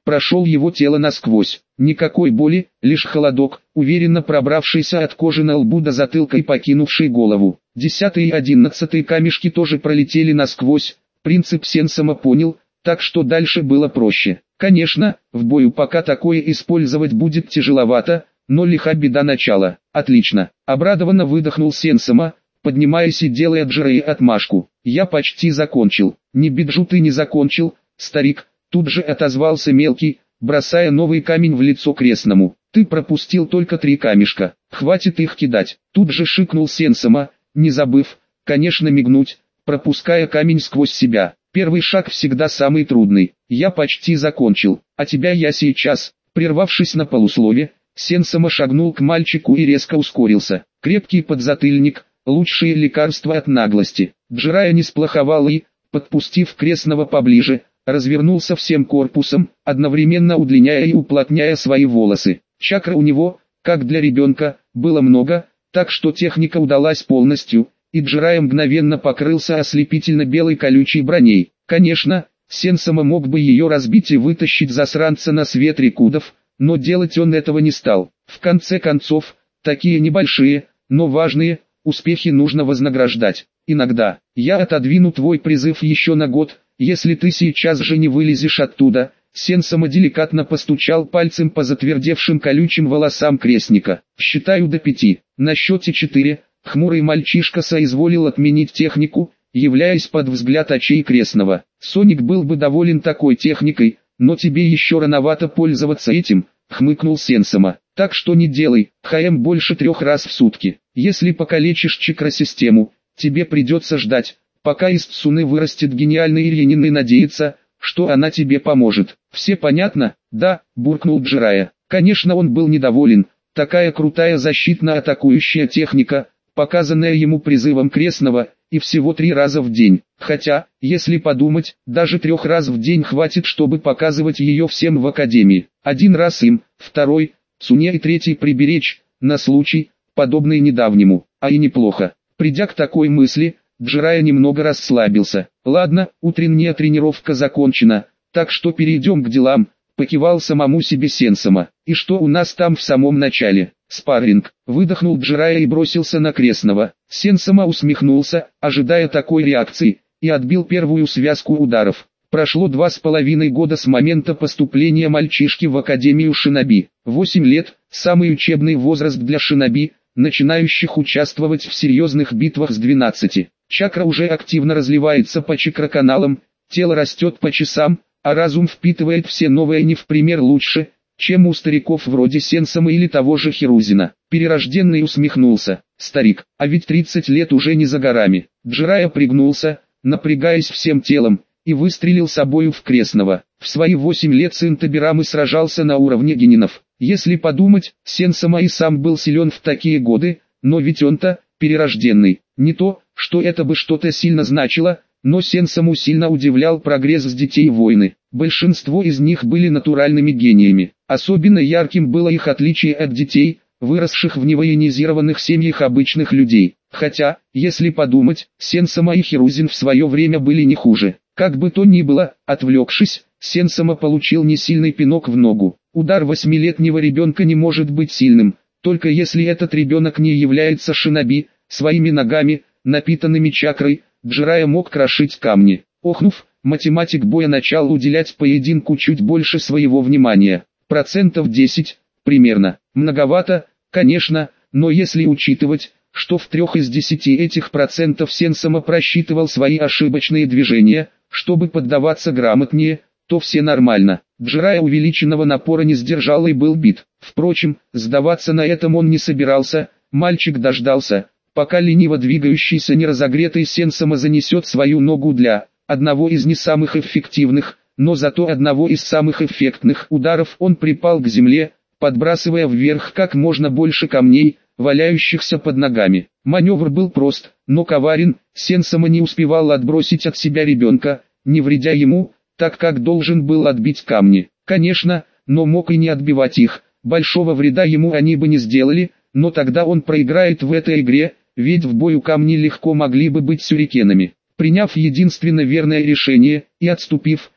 прошел его тело насквозь. Никакой боли, лишь холодок, уверенно пробравшийся от кожи на лбу до затылка и покинувший голову. Десятый и одиннадцатый камешки тоже пролетели насквозь. Принцип Сенсома понял, так что дальше было проще. Конечно, в бою пока такое использовать будет тяжеловато, но лиха беда начала. Отлично. Обрадованно выдохнул Сенсома, поднимаясь и делая Джирае отмашку. Я почти закончил. Не биджу ты не закончил, старик. Тут же отозвался мелкий, бросая новый камень в лицо крестному. Ты пропустил только три камешка. Хватит их кидать. Тут же шикнул Сенсома, не забыв, конечно, мигнуть, пропуская камень сквозь себя. Первый шаг всегда самый трудный. Я почти закончил, а тебя я сейчас. Прервавшись на полуслове, Сенсома шагнул к мальчику и резко ускорился. Крепкий подзатыльник, лучшее лекарство от наглости. Джирая не сплоховал и, подпустив крестного поближе, развернулся всем корпусом, одновременно удлиняя и уплотняя свои волосы. Чакры у него, как для ребенка, было много, так что техника удалась полностью, и Джирая мгновенно покрылся ослепительно белой колючей броней. Конечно, Сенсома мог бы ее разбить и вытащить засранца на свет Рикудов, но делать он этого не стал. В конце концов, такие небольшие, но важные, успехи нужно вознаграждать. Иногда, я отодвину твой призыв еще на год, если ты сейчас же не вылезешь оттуда. Сенсома деликатно постучал пальцем по затвердевшим колючим волосам крестника. Считаю до пяти. На счете четыре, хмурый мальчишка соизволил отменить технику, являясь под взгляд очей крестного. Соник был бы доволен такой техникой, но тебе еще рановато пользоваться этим, хмыкнул Сенсома. Так что не делай, ХМ больше трех раз в сутки. Если покалечишь чакросистему, тебе придется ждать, пока из Цуны вырастет гениальный Ирьянин и надеяться, что она тебе поможет. Все понятно? Да, буркнул Джирая. Конечно, он был недоволен. Такая крутая защитно-атакующая техника, показанная ему призывом крестного, и всего три раза в день. Хотя, если подумать, даже трех раз в день хватит, чтобы показывать ее всем в академии. Один раз им, второй, Цуне и третий приберечь, на случай, подобный недавнему. А и неплохо. Придя к такой мысли, Джирая немного расслабился. Ладно, утренняя тренировка закончена, так что перейдем к делам, покивал самому себе Сенсома. И что у нас там в самом начале? Спарринг. Выдохнул Джирая и бросился на крестного. Сенсома усмехнулся, ожидая такой реакции, и отбил первую связку ударов. Прошло два с половиной года с момента поступления мальчишки в Академию Шиноби. Восемь лет, самый учебный возраст для шиноби, начинающих участвовать в серьезных битвах с двенадцати. Чакра уже активно разливается по чакроканалам, тело растет по часам, а разум впитывает все новое не в пример лучше, чем у стариков вроде Сенсома или того же Хирузина. Перерожденный усмехнулся. Старик, а ведь тридцать лет уже не за горами. Джирая пригнулся, напрягаясь всем телом, и выстрелил собою в крестного. В свои восемь лет сын Табирамы сражался на уровне генинов. Если подумать, Сенсома и сам был силен в такие годы, но ведь он-то, перерожденный. Не то, что это бы что-то сильно значило, но Сенсому сильно удивлял прогресс с детей войны. Большинство из них были натуральными гениями. Особенно ярким было их отличие от детей, выросших в невоенизированных семьях обычных людей. Хотя, если подумать, Сенсома и Хирузин в свое время были не хуже. Как бы то ни было, отвлекшись, Сенсома получил несильный пинок в ногу. Удар восьмилетнего ребенка не может быть сильным, только если этот ребенок не является шиноби. Своими ногами, напитанными чакрой, Джирая мог крошить камни. Охнув, математик боя начал уделять поединку чуть больше своего внимания. Процентов десять, примерно. Многовато, конечно, но если учитывать, что в трех из десяти этих процентов Сенсома просчитывал свои ошибочные движения, чтобы поддаваться грамотнее, то все нормально. Джирая увеличенного напора не сдержал и был бит. Впрочем, сдаваться на этом он не собирался. Мальчик дождался, пока лениво двигающийся неразогретый Сенсома занесет свою ногу для одного из не самых эффективных, но зато одного из самых эффектных ударов. Он припал к земле, подбрасывая вверх как можно больше камней, валяющихся под ногами. Маневр был прост, но коварен. Сенсома не успевал отбросить от себя ребенка, не вредя ему, так как должен был отбить камни. Конечно, но мог и не отбивать их, большого вреда ему они бы не сделали, но тогда он проиграет в этой игре, ведь в бою камни легко могли бы быть сюрикенами. Приняв единственно верное решение, и отступив,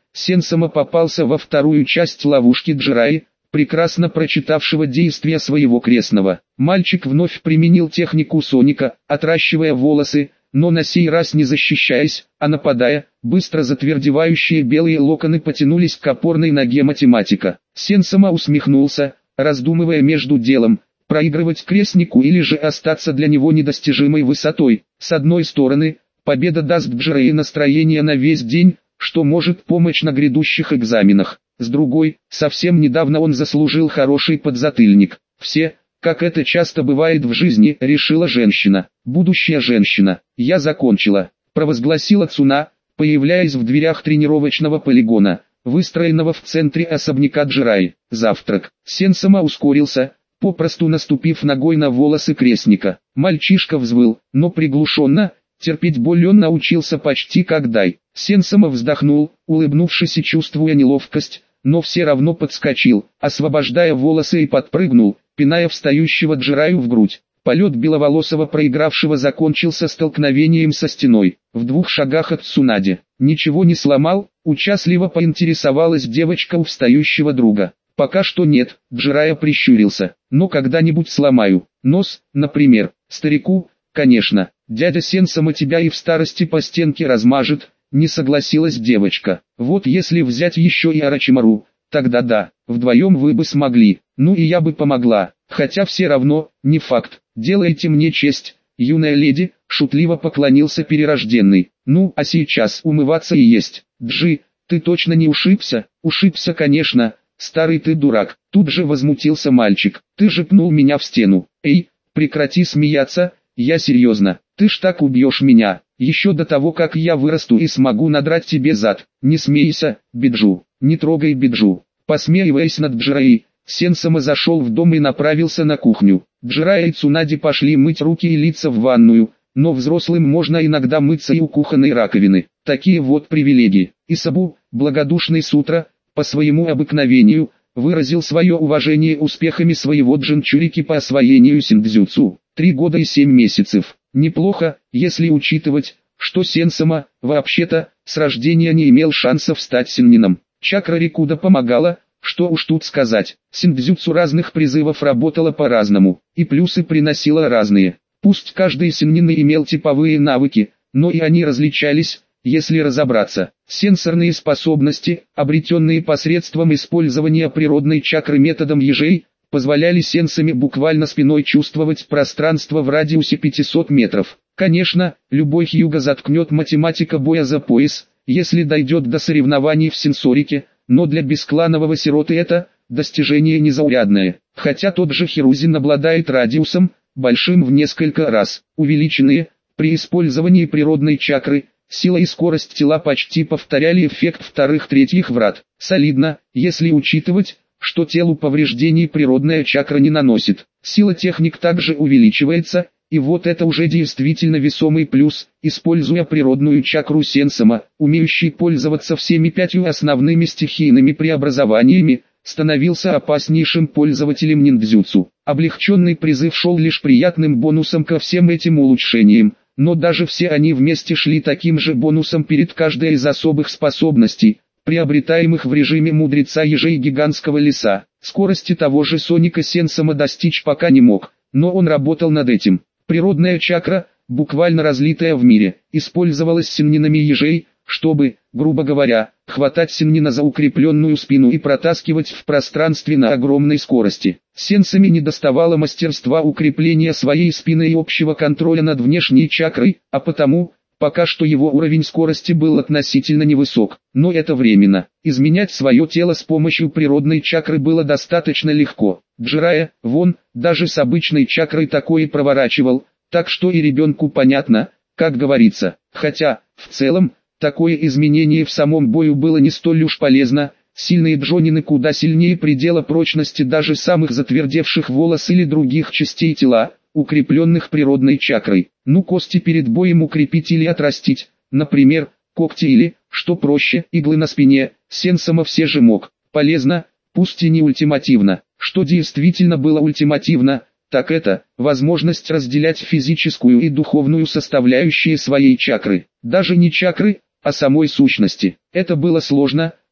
Сенсама попался во вторую часть ловушки Джираи, прекрасно прочитавшего действия своего крестного. Мальчик вновь применил технику Соника, отращивая волосы, но на сей раз не защищаясь, а нападая. Быстро затвердевающие белые локоны потянулись к опорной ноге математика. Сенсама усмехнулся, раздумывая между делом, проигрывать крестнику или же остаться для него недостижимой высотой. С одной стороны, победа даст Джирае настроение на весь день, что может помочь на грядущих экзаменах. С другой, совсем недавно он заслужил хороший подзатыльник. Все, как это часто бывает в жизни, решила женщина. Будущая женщина. «Я закончила», — провозгласила Цуна, появляясь в дверях тренировочного полигона, выстроенного в центре особняка Джираи. Завтрак. Сенсама ускорился, попросту наступив ногой на волосы крестника. Мальчишка взвыл, но приглушенно. Терпеть боль он научился почти как Дай. Сенсама вздохнул, улыбнувшись и чувствуя неловкость, но все равно подскочил, освобождая волосы и подпрыгнул, пиная встающего Джираю в грудь. Полет беловолосого проигравшего закончился столкновением со стеной, в двух шагах от Цунади. «Ничего не сломал?» — участливо поинтересовалась девочка у встающего друга. «Пока что нет», — Джирая прищурился, — «но когда-нибудь сломаю. Нос, например. Старику, конечно. Дядя Сенсама тебя и в старости по стенке размажет», — не согласилась девочка. «Вот если взять еще и Орочимару, тогда да, вдвоем вы бы смогли, ну и я бы помогла, хотя все равно, не факт. Делайте мне честь, юная леди», — шутливо поклонился перерожденный. «Ну, а сейчас умываться и есть. Джи, ты точно не ушибся?» «Ушибся, конечно, старый ты дурак», — тут же возмутился мальчик. «Ты же пнул меня в стену». «Эй, прекрати смеяться, я серьезно, ты ж так убьешь меня, еще до того как я вырасту и смогу надрать тебе зад». «Не смейся, Биджу, не трогай Биджу». Посмеиваясь над Джираей, Сенсама зашел в дом и направился на кухню. Джирая и Цунади пошли мыть руки и лица в ванную, но взрослым можно иногда мыться и у кухонной раковины. Такие вот привилегии. Исабу, благодушный Сутра, по своему обыкновению, выразил свое уважение успехами своего джинчурики по освоению синдзюцу. Три года и семь месяцев. Неплохо, если учитывать, что Сенсама, вообще-то, с рождения не имел шансов стать синнином. Чакра Рикуда помогала, что уж тут сказать. Синдзюцу разных призывов работала по-разному, и плюсы приносила разные. Пусть каждый синнин имел типовые навыки, но и они различались, если разобраться. Сенсорные способности, обретенные посредством использования природной чакры методом ежей, позволяли сенсами буквально спиной чувствовать пространство в радиусе пятисот метров. Конечно, любой хьюга заткнет математика боя за пояс, если дойдет до соревнований в сенсорике, но для бескланового сироты это достижение незаурядное. Хотя тот же Хирузин обладает радиусом, большим в несколько раз, увеличенные, при использовании природной чакры, сила и скорость тела почти повторяли эффект вторых-третьих врат. Солидно, если учитывать, что телу повреждений природная чакра не наносит. Сила техник также увеличивается, и вот это уже действительно весомый плюс, используя природную чакру Сенсама, умеющий пользоваться всеми пятью основными стихийными преобразованиями, становился опаснейшим пользователем ниндзюцу. Облегченный призыв шел лишь приятным бонусом ко всем этим улучшениям, но даже все они вместе шли таким же бонусом перед каждой из особых способностей, приобретаемых в режиме мудреца ежей гигантского леса. Скорости того же Соника Сенсама достичь пока не мог, но он работал над этим. Природная чакра, буквально разлитая в мире, использовалась синнинами ежей, чтобы, грубо говоря, хватать синнина за укрепленную спину и протаскивать в пространстве на огромной скорости. Сенсами недоставало мастерства укрепления своей спины и общего контроля над внешней чакрой, а потому, пока что его уровень скорости был относительно невысок, но это временно. Изменять свое тело с помощью природной чакры было достаточно легко. Джирая, вон, даже с обычной чакрой такое проворачивал, так что и ребенку понятно, как говорится. Хотя, в целом, такое изменение в самом бою было не столь уж полезно. Сильные джонины куда сильнее предела прочности даже самых затвердевших волос или других частей тела, укрепленных природной чакрой. Ну, кости перед боем укрепить или отрастить, например, когти или, что проще, иглы на спине, Сенсама все же мог. Полезно, пусть и не ультимативно. Что действительно было ультимативно, так это возможность разделять физическую и духовную составляющие своей чакры. Даже не чакры, а самой сущности. Это было сложно,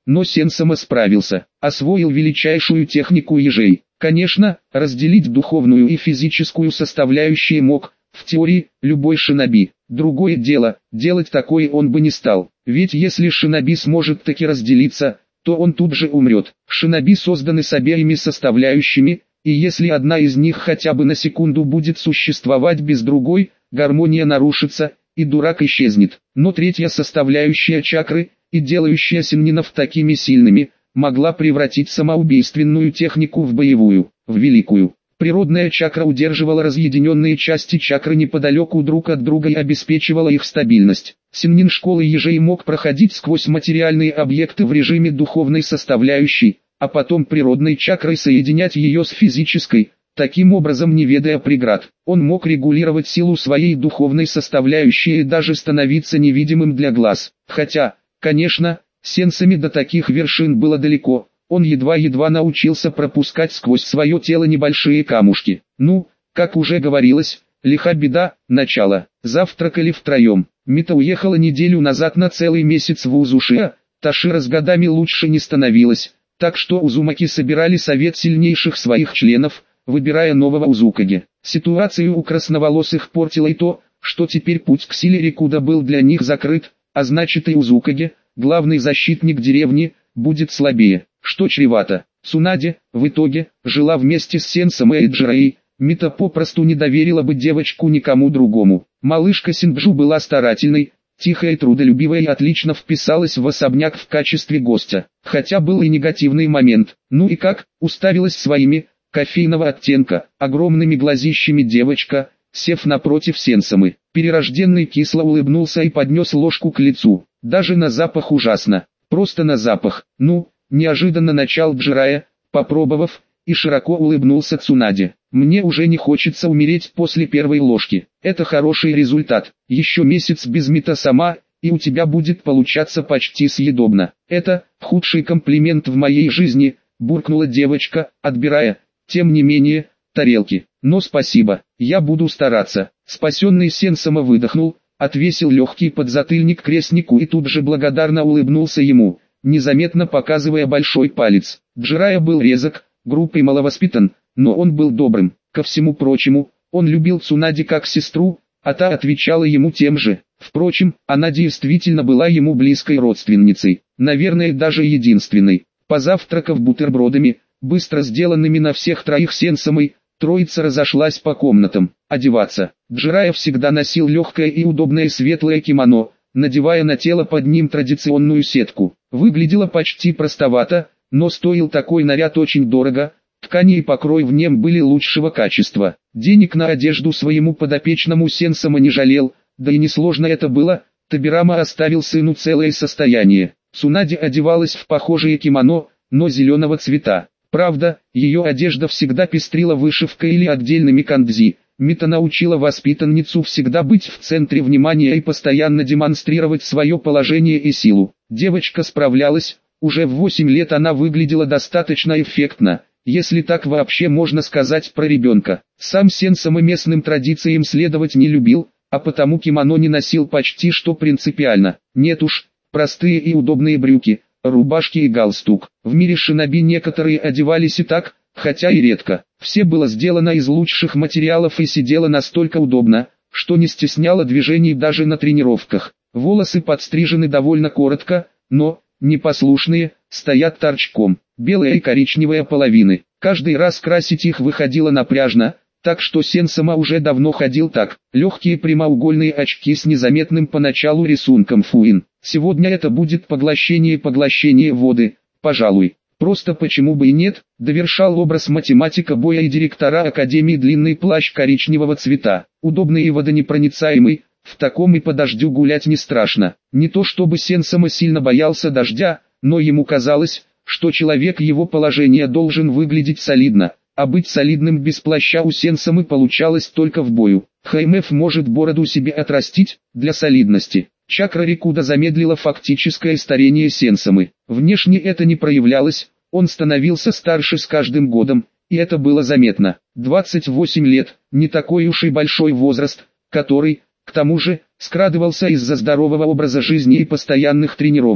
но Сенсама справился, освоил величайшую технику ежей. Конечно, разделить духовную и физическую составляющие мог, в теории, любой шиноби. Другое дело, делать такое он бы не стал, ведь если шиноби сможет таки разделиться, то он тут же умрет. Шиноби созданы с обеими составляющими, и если одна из них хотя бы на секунду будет существовать без другой, гармония нарушится, и дурак исчезнет. Но третья составляющая чакры, и делающая синнинов такими сильными, могла превратить самоубийственную технику в боевую, в великую. Природная чакра удерживала разъединенные части чакры неподалеку друг от друга и обеспечивала их стабильность. Синнин школы ежей мог проходить сквозь материальные объекты в режиме духовной составляющей, а потом природной чакрой соединять ее с физической, таким образом не ведая преград. Он мог регулировать силу своей духовной составляющей и даже становиться невидимым для глаз. Хотя, конечно, Сенсами до таких вершин было далеко. Он едва-едва научился пропускать сквозь свое тело небольшие камушки. Ну, как уже говорилось, лиха беда, начало. Завтракали втроем. Мита уехала неделю назад на целый месяц в Узушиа, Ташира с годами лучше не становилась, так что Узумаки собирали совет сильнейших своих членов, выбирая нового Узукаги. Ситуацию у красноволосых портило и то, что теперь путь к силе Рикуда был для них закрыт, а значит и Узукаги, главный защитник деревни, будет слабее. Что чревато. Цунаде, в итоге, жила вместе с Сенсамой и Джираей. Мита попросту не доверила бы девочку никому другому. Малышка Синджу была старательной, тихая и трудолюбивая и отлично вписалась в особняк в качестве гостя. Хотя был и негативный момент. Ну и как, уставилась своими, кофейного оттенка, огромными глазищами девочка, сев напротив Сенсамы. Перерожденный кисло улыбнулся и поднес ложку к лицу. Даже на запах ужасно. Просто на запах. Ну... Неожиданно начал Джирая, попробовав, и широко улыбнулся Цунаде. «Мне уже не хочется умереть после первой ложки. Это хороший результат. Еще месяц без Мита сама, и у тебя будет получаться почти съедобно. Это худший комплимент в моей жизни», — буркнула девочка, отбирая, тем не менее, тарелки. «Но спасибо, я буду стараться». Спасенный Сенсама выдохнул, отвесил легкий подзатыльник крестнику и тут же благодарно улыбнулся ему, незаметно показывая большой палец. Джирая был резок, груб и маловоспитан, но он был добрым. Ко всему прочему, он любил Цунаде как сестру, а та отвечала ему тем же. Впрочем, она действительно была ему близкой родственницей, наверное даже единственной. Позавтракав бутербродами, быстро сделанными на всех троих Сенсамой, троица разошлась по комнатам. Одеваться. Джирая всегда носил легкое и удобное светлое кимоно, надевая на тело под ним традиционную сетку. Выглядело почти простовато, но стоил такой наряд очень дорого, ткани и покрой в нем были лучшего качества. Денег на одежду своему подопечному Сенсама не жалел, да и несложно это было, Табирама оставил сыну целое состояние. Цунаде одевалась в похожее кимоно, но зеленого цвета. Правда, ее одежда всегда пестрила вышивкой или отдельными кандзи. Мита научила воспитанницу всегда быть в центре внимания и постоянно демонстрировать свое положение и силу. Девочка справлялась, уже в восемь лет она выглядела достаточно эффектно, если так вообще можно сказать про ребенка. Сам Сенсама местным традициям следовать не любил, а потому кимоно не носил почти что принципиально. Нет уж, простые и удобные брюки, рубашки и галстук. В мире шиноби некоторые одевались и так, хотя и редко. Все было сделано из лучших материалов и сидело настолько удобно, что не стесняло движений даже на тренировках. Волосы подстрижены довольно коротко, но, непослушные, стоят торчком. Белая и коричневая половины. Каждый раз красить их выходило напряжно, так что Сенсама уже давно ходил так. Легкие прямоугольные очки с незаметным поначалу рисунком фуин. Сегодня это будет поглощение-поглощение воды, пожалуй. Просто почему бы и нет, довершал образ математика боя и директора Академии длинный плащ коричневого цвета, удобный и водонепроницаемый, в таком и по дождю гулять не страшно. Не то чтобы Сенсама сильно боялся дождя, но ему казалось, что человек его положения должен выглядеть солидно, а быть солидным без плаща у Сенсамы получалось только в бою. Хаймеф может бороду себе отрастить, для солидности. Чакра Рикуда замедлила фактическое старение Сенсамы. Внешне это не проявлялось, он становился старше с каждым годом, и это было заметно. двадцать восемь лет, не такой уж и большой возраст, который, к тому же, скрадывался из-за здорового образа жизни и постоянных тренировок.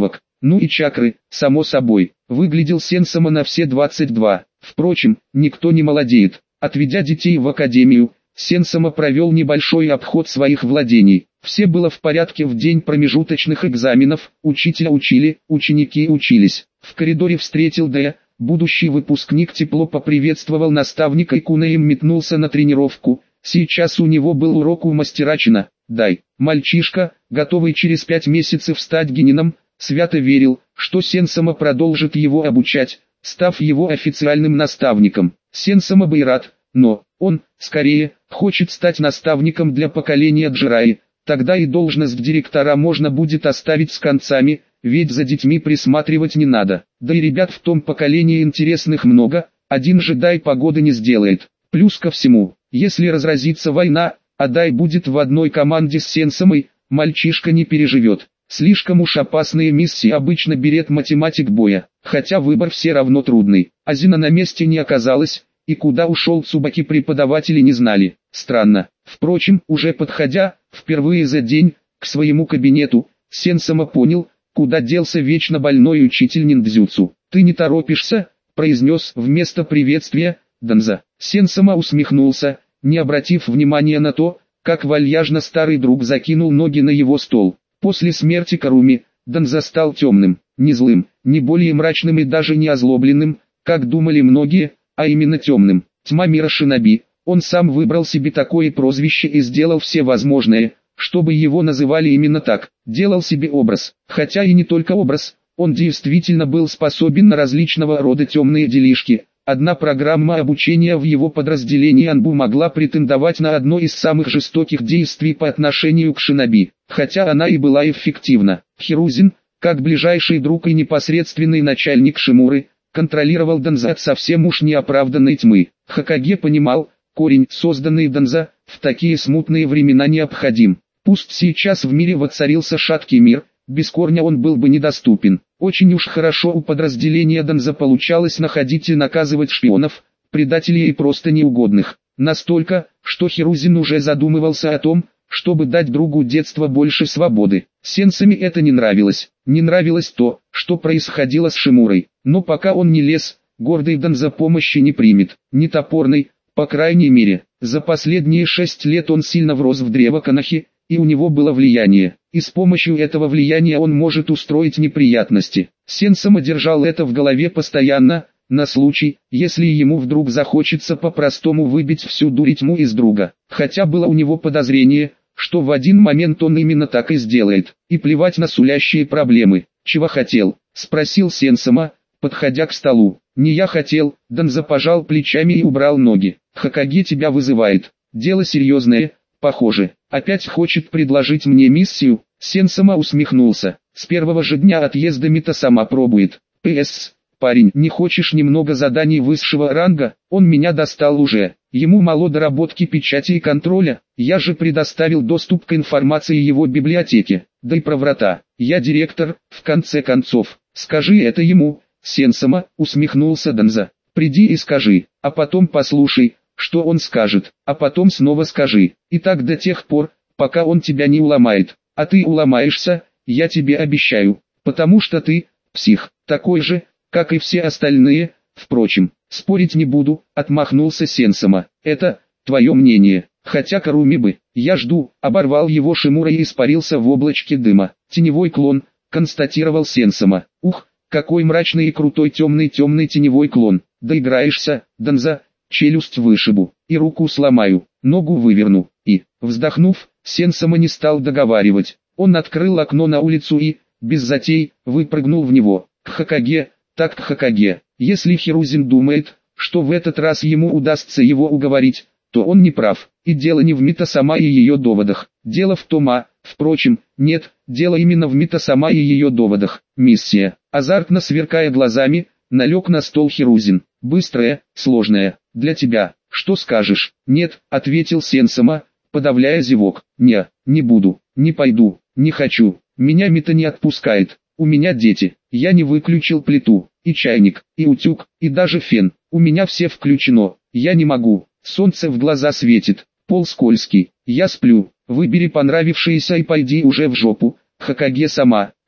Ну и чакры, само собой. Выглядел Сенсома на все двадцать два. Впрочем, никто не молодеет. Отведя детей в академию, Сенсома провел небольшой обход своих владений. Все было в порядке в день промежуточных экзаменов, учителя учили, ученики учились. В коридоре встретил Д. Будущий выпускник тепло поприветствовал наставника и кунеем метнулся на тренировку. Сейчас у него был урок у мастера Чина. Дай. Мальчишка, готовый через пять месяцев стать генином, свято верил, что Сенсома продолжит его обучать, став его официальным наставником. Сенсома бы и рад, но он, скорее, хочет стать наставником для поколения Джираи. Тогда и должность директора можно будет оставить с концами, ведь за детьми присматривать не надо. Да и ребят в том поколении интересных много, один же Дай погоды не сделает. Плюс ко всему, если разразится война, а Дай будет в одной команде с Сенсомой, мальчишка не переживет. Слишком уж опасные миссии обычно берет математик боя, хотя выбор все равно трудный. Азина на месте не оказалась, и куда ушел Цубаки преподаватели не знали. Странно. Впрочем, уже подходя, впервые за день, к своему кабинету, Сенсома понял, куда делся вечно больной учитель ниндзюцу. «Ты не торопишься?» – произнес вместо приветствия Данза. Сенсома усмехнулся, не обратив внимания на то, как вальяжно старый друг закинул ноги на его стол. После смерти Каруми, Данза стал темным, не злым, не более мрачным и даже не озлобленным, как думали многие, а именно темным. Тьма мира шиноби. Он сам выбрал себе такое прозвище и сделал все возможное, чтобы его называли именно так. Делал себе образ, хотя и не только образ, он действительно был способен на различного рода темные делишки. Одна программа обучения в его подразделении Анбу могла претендовать на одно из самых жестоких действий по отношению к шиноби, хотя она и была эффективна. Хирузин, как ближайший друг и непосредственный начальник Шимуры, контролировал Данза от совсем уж неоправданной тьмы. Хокаге понимал, корень, созданный Данза, в такие смутные времена необходим. Пусть сейчас в мире воцарился шаткий мир, без корня он был бы недоступен. Очень уж хорошо у подразделения Данза получалось находить и наказывать шпионов, предателей и просто неугодных. Настолько, что Хирузин уже задумывался о том, чтобы дать другу детства больше свободы. Сенсами это не нравилось. Не нравилось то, что происходило с Шимурой. Но пока он не лез, гордый Данза помощи не примет. Не топорной, по крайней мере. За последние шесть лет он сильно врос в древо Канахи, и у него было влияние. И с помощью этого влияния он может устроить неприятности. Сенсома держал это в голове постоянно, на случай, если ему вдруг захочется по-простому выбить всю дурь тьму из друга. Хотя было у него подозрение, что в один момент он именно так и сделает. И плевать на сулящие проблемы. «Чего хотел?» – спросил Сенсома, подходя к столу. «Не я хотел», – Данза пожал плечами и убрал ноги. «Хокаге тебя вызывает. Дело серьезное, похоже. Опять хочет предложить мне миссию?» Сенсома усмехнулся. «С первого же дня отъезда Мита сама пробует. П.С. Парень, не хочешь немного заданий высшего ранга? Он меня достал уже. Ему мало доработки печати и контроля. Я же предоставил доступ к информации его библиотеке. Да и про врата. Я директор, в конце концов. Скажи это ему». Сенсома, усмехнулся Данза. «Приди и скажи, а потом послушай, что он скажет, а потом снова скажи. И так до тех пор, пока он тебя не уломает. А ты уломаешься, я тебе обещаю, потому что ты, псих, такой же, как и все остальные. Впрочем, спорить не буду», отмахнулся Сенсома. «Это твое мнение, хотя Каруми бы, я жду», оборвал его Шимура и испарился в облачке дыма. «Теневой клон», констатировал Сенсома. «Ух, какой мрачный и крутой темный-темный теневой клон. Доиграешься, Данза, челюсть вышибу, и руку сломаю, ногу выверну». И, вздохнув, Сенсома не стал договаривать. Он открыл окно на улицу и, без затей, выпрыгнул в него. К Хокаге, так к Хокаге. Если Хирузин думает, что в этот раз ему удастся его уговорить, то он не прав. И дело не в Мита-сама и ее доводах. Дело в том, а, впрочем, нет, дело именно в Мита-сама и ее доводах. Миссия. Азартно сверкая глазами, налег на стол Хирузин. «Быстрая, сложная, для тебя. Что скажешь?» «Нет», ответил Сенсома, подавляя зевок. «Не, не буду, не пойду, не хочу. Меня Мита не отпускает. У меня дети. Я не выключил плиту, и чайник, и утюг, и даже фен. У меня все включено. Я не могу. Солнце в глаза светит. Пол скользкий. Я сплю. Выбери понравившееся и пойди уже в жопу. Хокаге сама.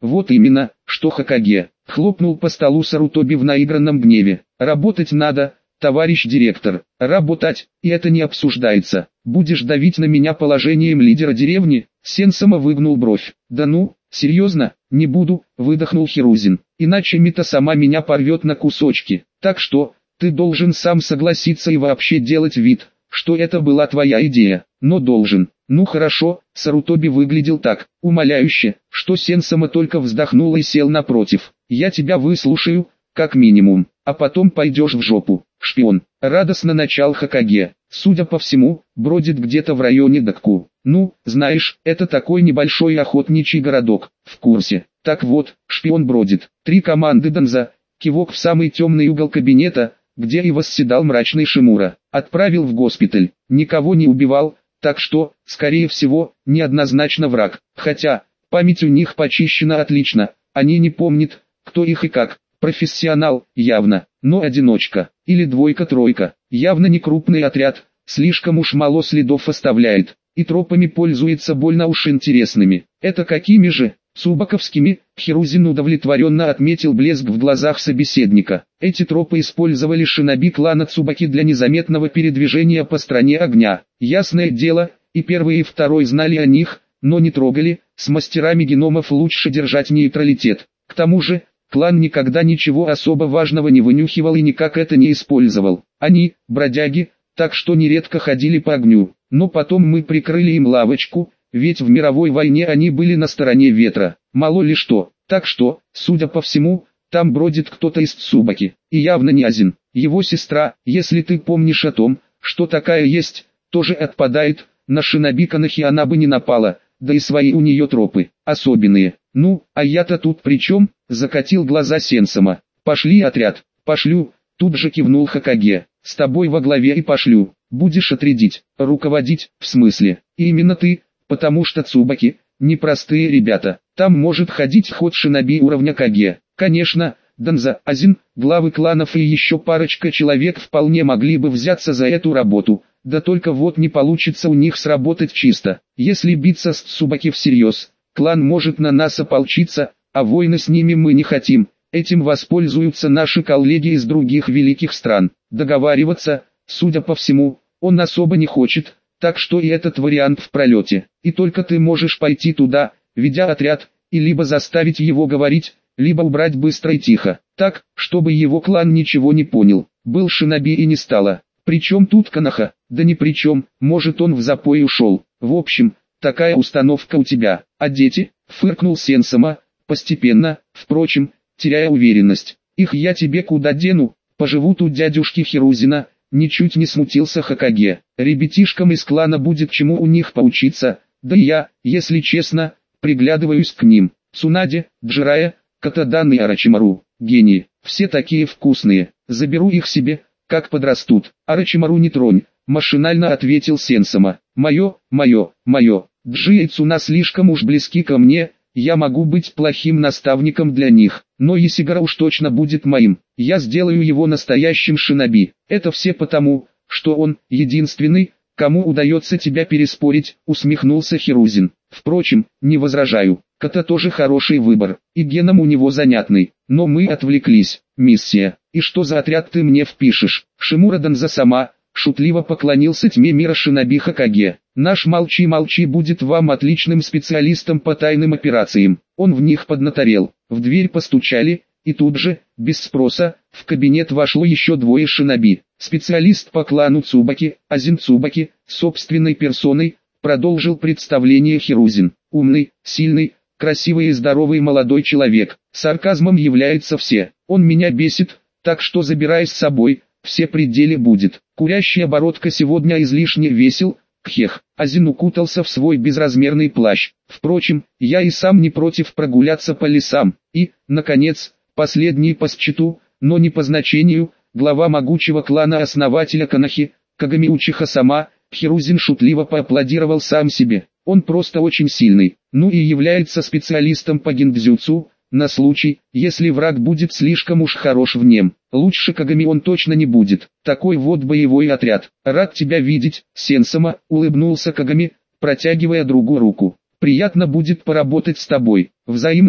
Вот именно, что Хокаге. Хлопнул по столу Сарутоби в наигранном гневе. Работать надо, товарищ директор. Работать, и это не обсуждается. Будешь давить на меня положением лидера деревни? Сенсама выгнул бровь. Да ну, серьезно, не буду, выдохнул Хирузин. Иначе Мита сама меня порвет на кусочки. Так что, ты должен сам согласиться и вообще делать вид, что это была твоя идея. Но должен. Ну хорошо, Сарутоби выглядел так, умоляюще, что Сенсама только вздохнул и сел напротив. Я тебя выслушаю, как минимум, а потом пойдешь в жопу. Шпион. Радостно начал Хокаге. Судя по всему, бродит где-то в районе Дакку. Ну, знаешь, это такой небольшой охотничий городок. В курсе. Так вот, шпион бродит. Три команды Данза. Кивок в самый темный угол кабинета, где и восседал мрачный Шимура. Отправил в госпиталь. Никого не убивал. Так что, скорее всего, неоднозначно враг. Хотя, память у них почищена отлично. Они не помнят, кто их и как. Профессионал, явно, но одиночка. Или двойка-тройка. Явно не крупный отряд. Слишком уж мало следов оставляет. И тропами пользуется больно уж интересными. Это какими же? Цубаковскими. Хирузин удовлетворенно отметил блеск в глазах собеседника. Эти тропы использовали шиноби клана Цубаки для незаметного передвижения по стране огня. Ясное дело, и первый и второй знали о них, но не трогали. С мастерами геномов лучше держать нейтралитет. К тому же, клан никогда ничего особо важного не вынюхивал и никак это не использовал. Они, бродяги, так что нередко ходили по огню. Но потом мы прикрыли им лавочку, ведь в мировой войне они были на стороне ветра. Мало ли что. Так что, судя по всему, там бродит кто-то из Цубаки. И явно не Азин. Его сестра, если ты помнишь о том, что такая есть, тоже отпадает. На шиноби Канахи она бы не напала, да и свои у нее тропы, особенные. Ну, а я-то тут при чем? Закатил глаза Сенсама. Пошли отряд. Пошлю. Тут же кивнул Хокаге. С тобой во главе и пошлю. Будешь отрядить, руководить, в смысле. И именно ты, потому что Цубаки, непростые ребята. Там может ходить ход шиноби уровня Каге. Конечно, Данза, Азин, главы кланов и еще парочка человек вполне могли бы взяться за эту работу. Да только вот не получится у них сработать чисто. Если биться с Цубаки всерьез, клан может на нас ополчиться, а войны с ними мы не хотим. Этим воспользуются наши коллеги из других великих стран. Договариваться, судя по всему, он особо не хочет, так что и этот вариант в пролете. И только ты можешь пойти туда, ведя отряд, и либо заставить его говорить, либо убрать быстро и тихо, так, чтобы его клан ничего не понял. Был шиноби и не стало. Причем тут Канаха? Да ни при чем, может он в запой ушел. В общем, такая установка у тебя. А дети? Фыркнул Сенсама, постепенно, впрочем, теряя уверенность. Их я тебе куда дену? Поживут у дядюшки Хирузина. Ничуть не смутился Хокаге. Ребятишкам из клана будет чему у них поучиться. Да и я, если честно, приглядываюсь к ним. Цунаде, Джирая, Катадан и Орочимару. Гении. Все такие вкусные. Заберу их себе, как подрастут. Орочимару не тронь. Машинально ответил Сенсама. Мое, мое, мое. Джи и Цуна слишком уж близки ко мне. Я могу быть плохим наставником для них, но Исигара уж точно будет моим. Я сделаю его настоящим шиноби. Это все потому, что он единственный, кому удается тебя переспорить, усмехнулся Хирузин. Впрочем, не возражаю. Ката тоже хороший выбор, и геном у него занятный. Но мы отвлеклись. Миссия. И что за отряд ты мне впишешь? Шимура Данза сама, шутливо поклонился тьме мира шиноби Хокаге. Наш молчи-молчи будет вам отличным специалистом по тайным операциям. Он в них поднаторел. В дверь постучали, и тут же, без спроса, в кабинет вошло еще двое шиноби. Специалист по клану Цубаки, Азин Цубаки, собственной персоной, продолжил представление Хирузин. Умный, сильный, красивый и здоровый молодой человек. Сарказмом является все. Он меня бесит, так что забирай с собой, все пределы будет. Курящая бородка сегодня излишне весел. Кхех. Азин укутался в свой безразмерный плащ. Впрочем, я и сам не против прогуляться по лесам. И, наконец, последний по счету, но не по значению, глава могучего клана-основателя Канахи, Кагами Учиха сама, Хирузин шутливо поаплодировал сам себе. Он просто очень сильный, ну и является специалистом по гиндзюцу, на случай, если враг будет слишком уж хорош в нем. Лучше Кагами он точно не будет. Такой вот боевой отряд. Рад тебя видеть, Сенсама, улыбнулся Кагами, протягивая другу руку. Приятно будет поработать с тобой. Взаимно,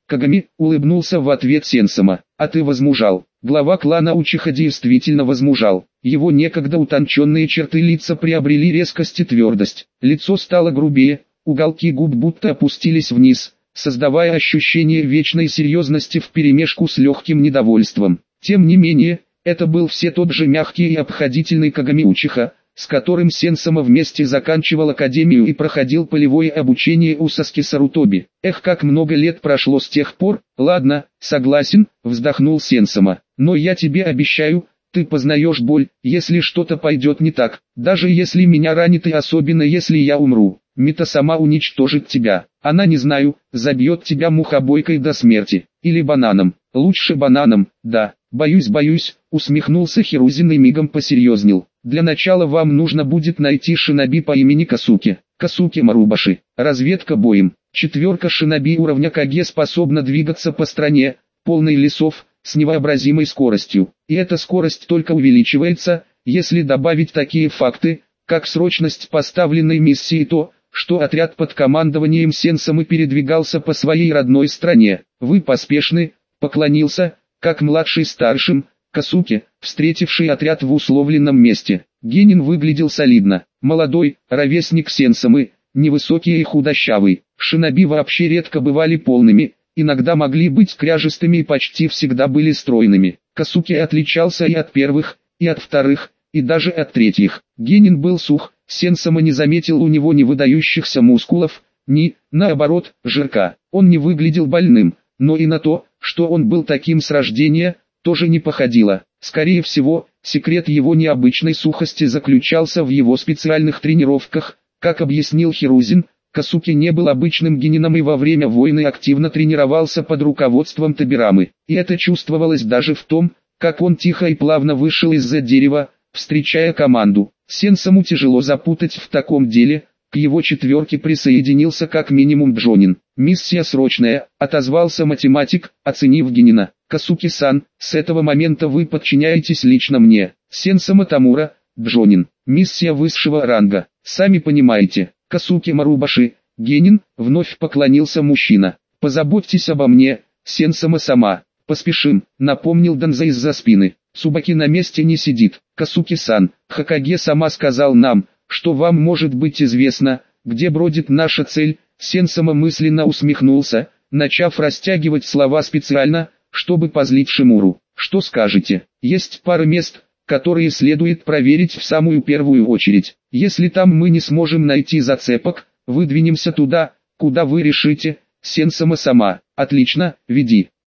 Кагами улыбнулся в ответ Сенсама. А ты возмужал. Глава клана Учиха действительно возмужал. Его некогда утонченные черты лица приобрели резкость и твердость. Лицо стало грубее, уголки губ будто опустились вниз, создавая ощущение вечной серьезности вперемешку с легким недовольством. Тем не менее, это был все тот же мягкий и обходительный Кагами Учиха, с которым Сенсама вместе заканчивал академию и проходил полевое обучение у Саски Сарутоби. Эх, как много лет прошло с тех пор. Ладно, согласен, вздохнул Сенсама. Но я тебе обещаю, ты познаешь боль, если что-то пойдет не так, даже если меня ранит и особенно если я умру. Мита сама уничтожит тебя. Она, не знаю, забьет тебя мухобойкой до смерти. Или бананом. Лучше бананом, да. Боюсь, боюсь, усмехнулся Хирузин и мигом посерьезнел. Для начала вам нужно будет найти шиноби по имени Касуки. Касуки Марубаши. Разведка боем. Четверка шиноби уровня Каге способна двигаться по стране, полной лесов, с невообразимой скоростью. И эта скорость только увеличивается, если добавить такие факты, как срочность поставленной миссии и то, что отряд под командованием Сенсамы передвигался по своей родной стране. Вы поспешны, поклонился, как младший старшим, Касуки, встретивший отряд в условленном месте. Генин выглядел солидно. Молодой, ровесник Сенсамы, невысокий и худощавый. Шиноби вообще редко бывали полными, иногда могли быть кряжестыми и почти всегда были стройными. Касуки отличался и от первых, и от вторых, и даже от третьих. Генин был сух, Сенсама не заметил у него ни выдающихся мускулов, ни, наоборот, жирка. Он не выглядел больным, но и на то, что он был таким с рождения, тоже не походило. Скорее всего, секрет его необычной сухости заключался в его специальных тренировках. Как объяснил Хирузин, Касуки не был обычным генином и во время войны активно тренировался под руководством Табирамы. И это чувствовалось даже в том, как он тихо и плавно вышел из-за дерева, встречая команду. Сенсаму тяжело запутать в таком деле. К его четверке присоединился как минимум Джонин. «Миссия срочная», — отозвался математик, оценив Генина. «Касуки-сан, с этого момента вы подчиняетесь лично мне. Сенсама Тамура, Джонин. Миссия высшего ранга. Сами понимаете». Касуки Марубаши, Генин, вновь поклонился мужчина. «Позаботьтесь обо мне, Сенсама сама». «Поспешим», — напомнил Данза из-за спины. «Цубаки на месте не сидит. Касуки-сан, Хокаге сама сказал нам, что вам может быть известно, где бродит наша цель». Сенсама мысленно усмехнулся, начав растягивать слова специально, чтобы позлить Шимуру. «Что скажете? Есть пара мест, которые следует проверить в самую первую очередь. Если там мы не сможем найти зацепок, выдвинемся туда, куда вы решите». Сенсама сама. «Отлично, веди».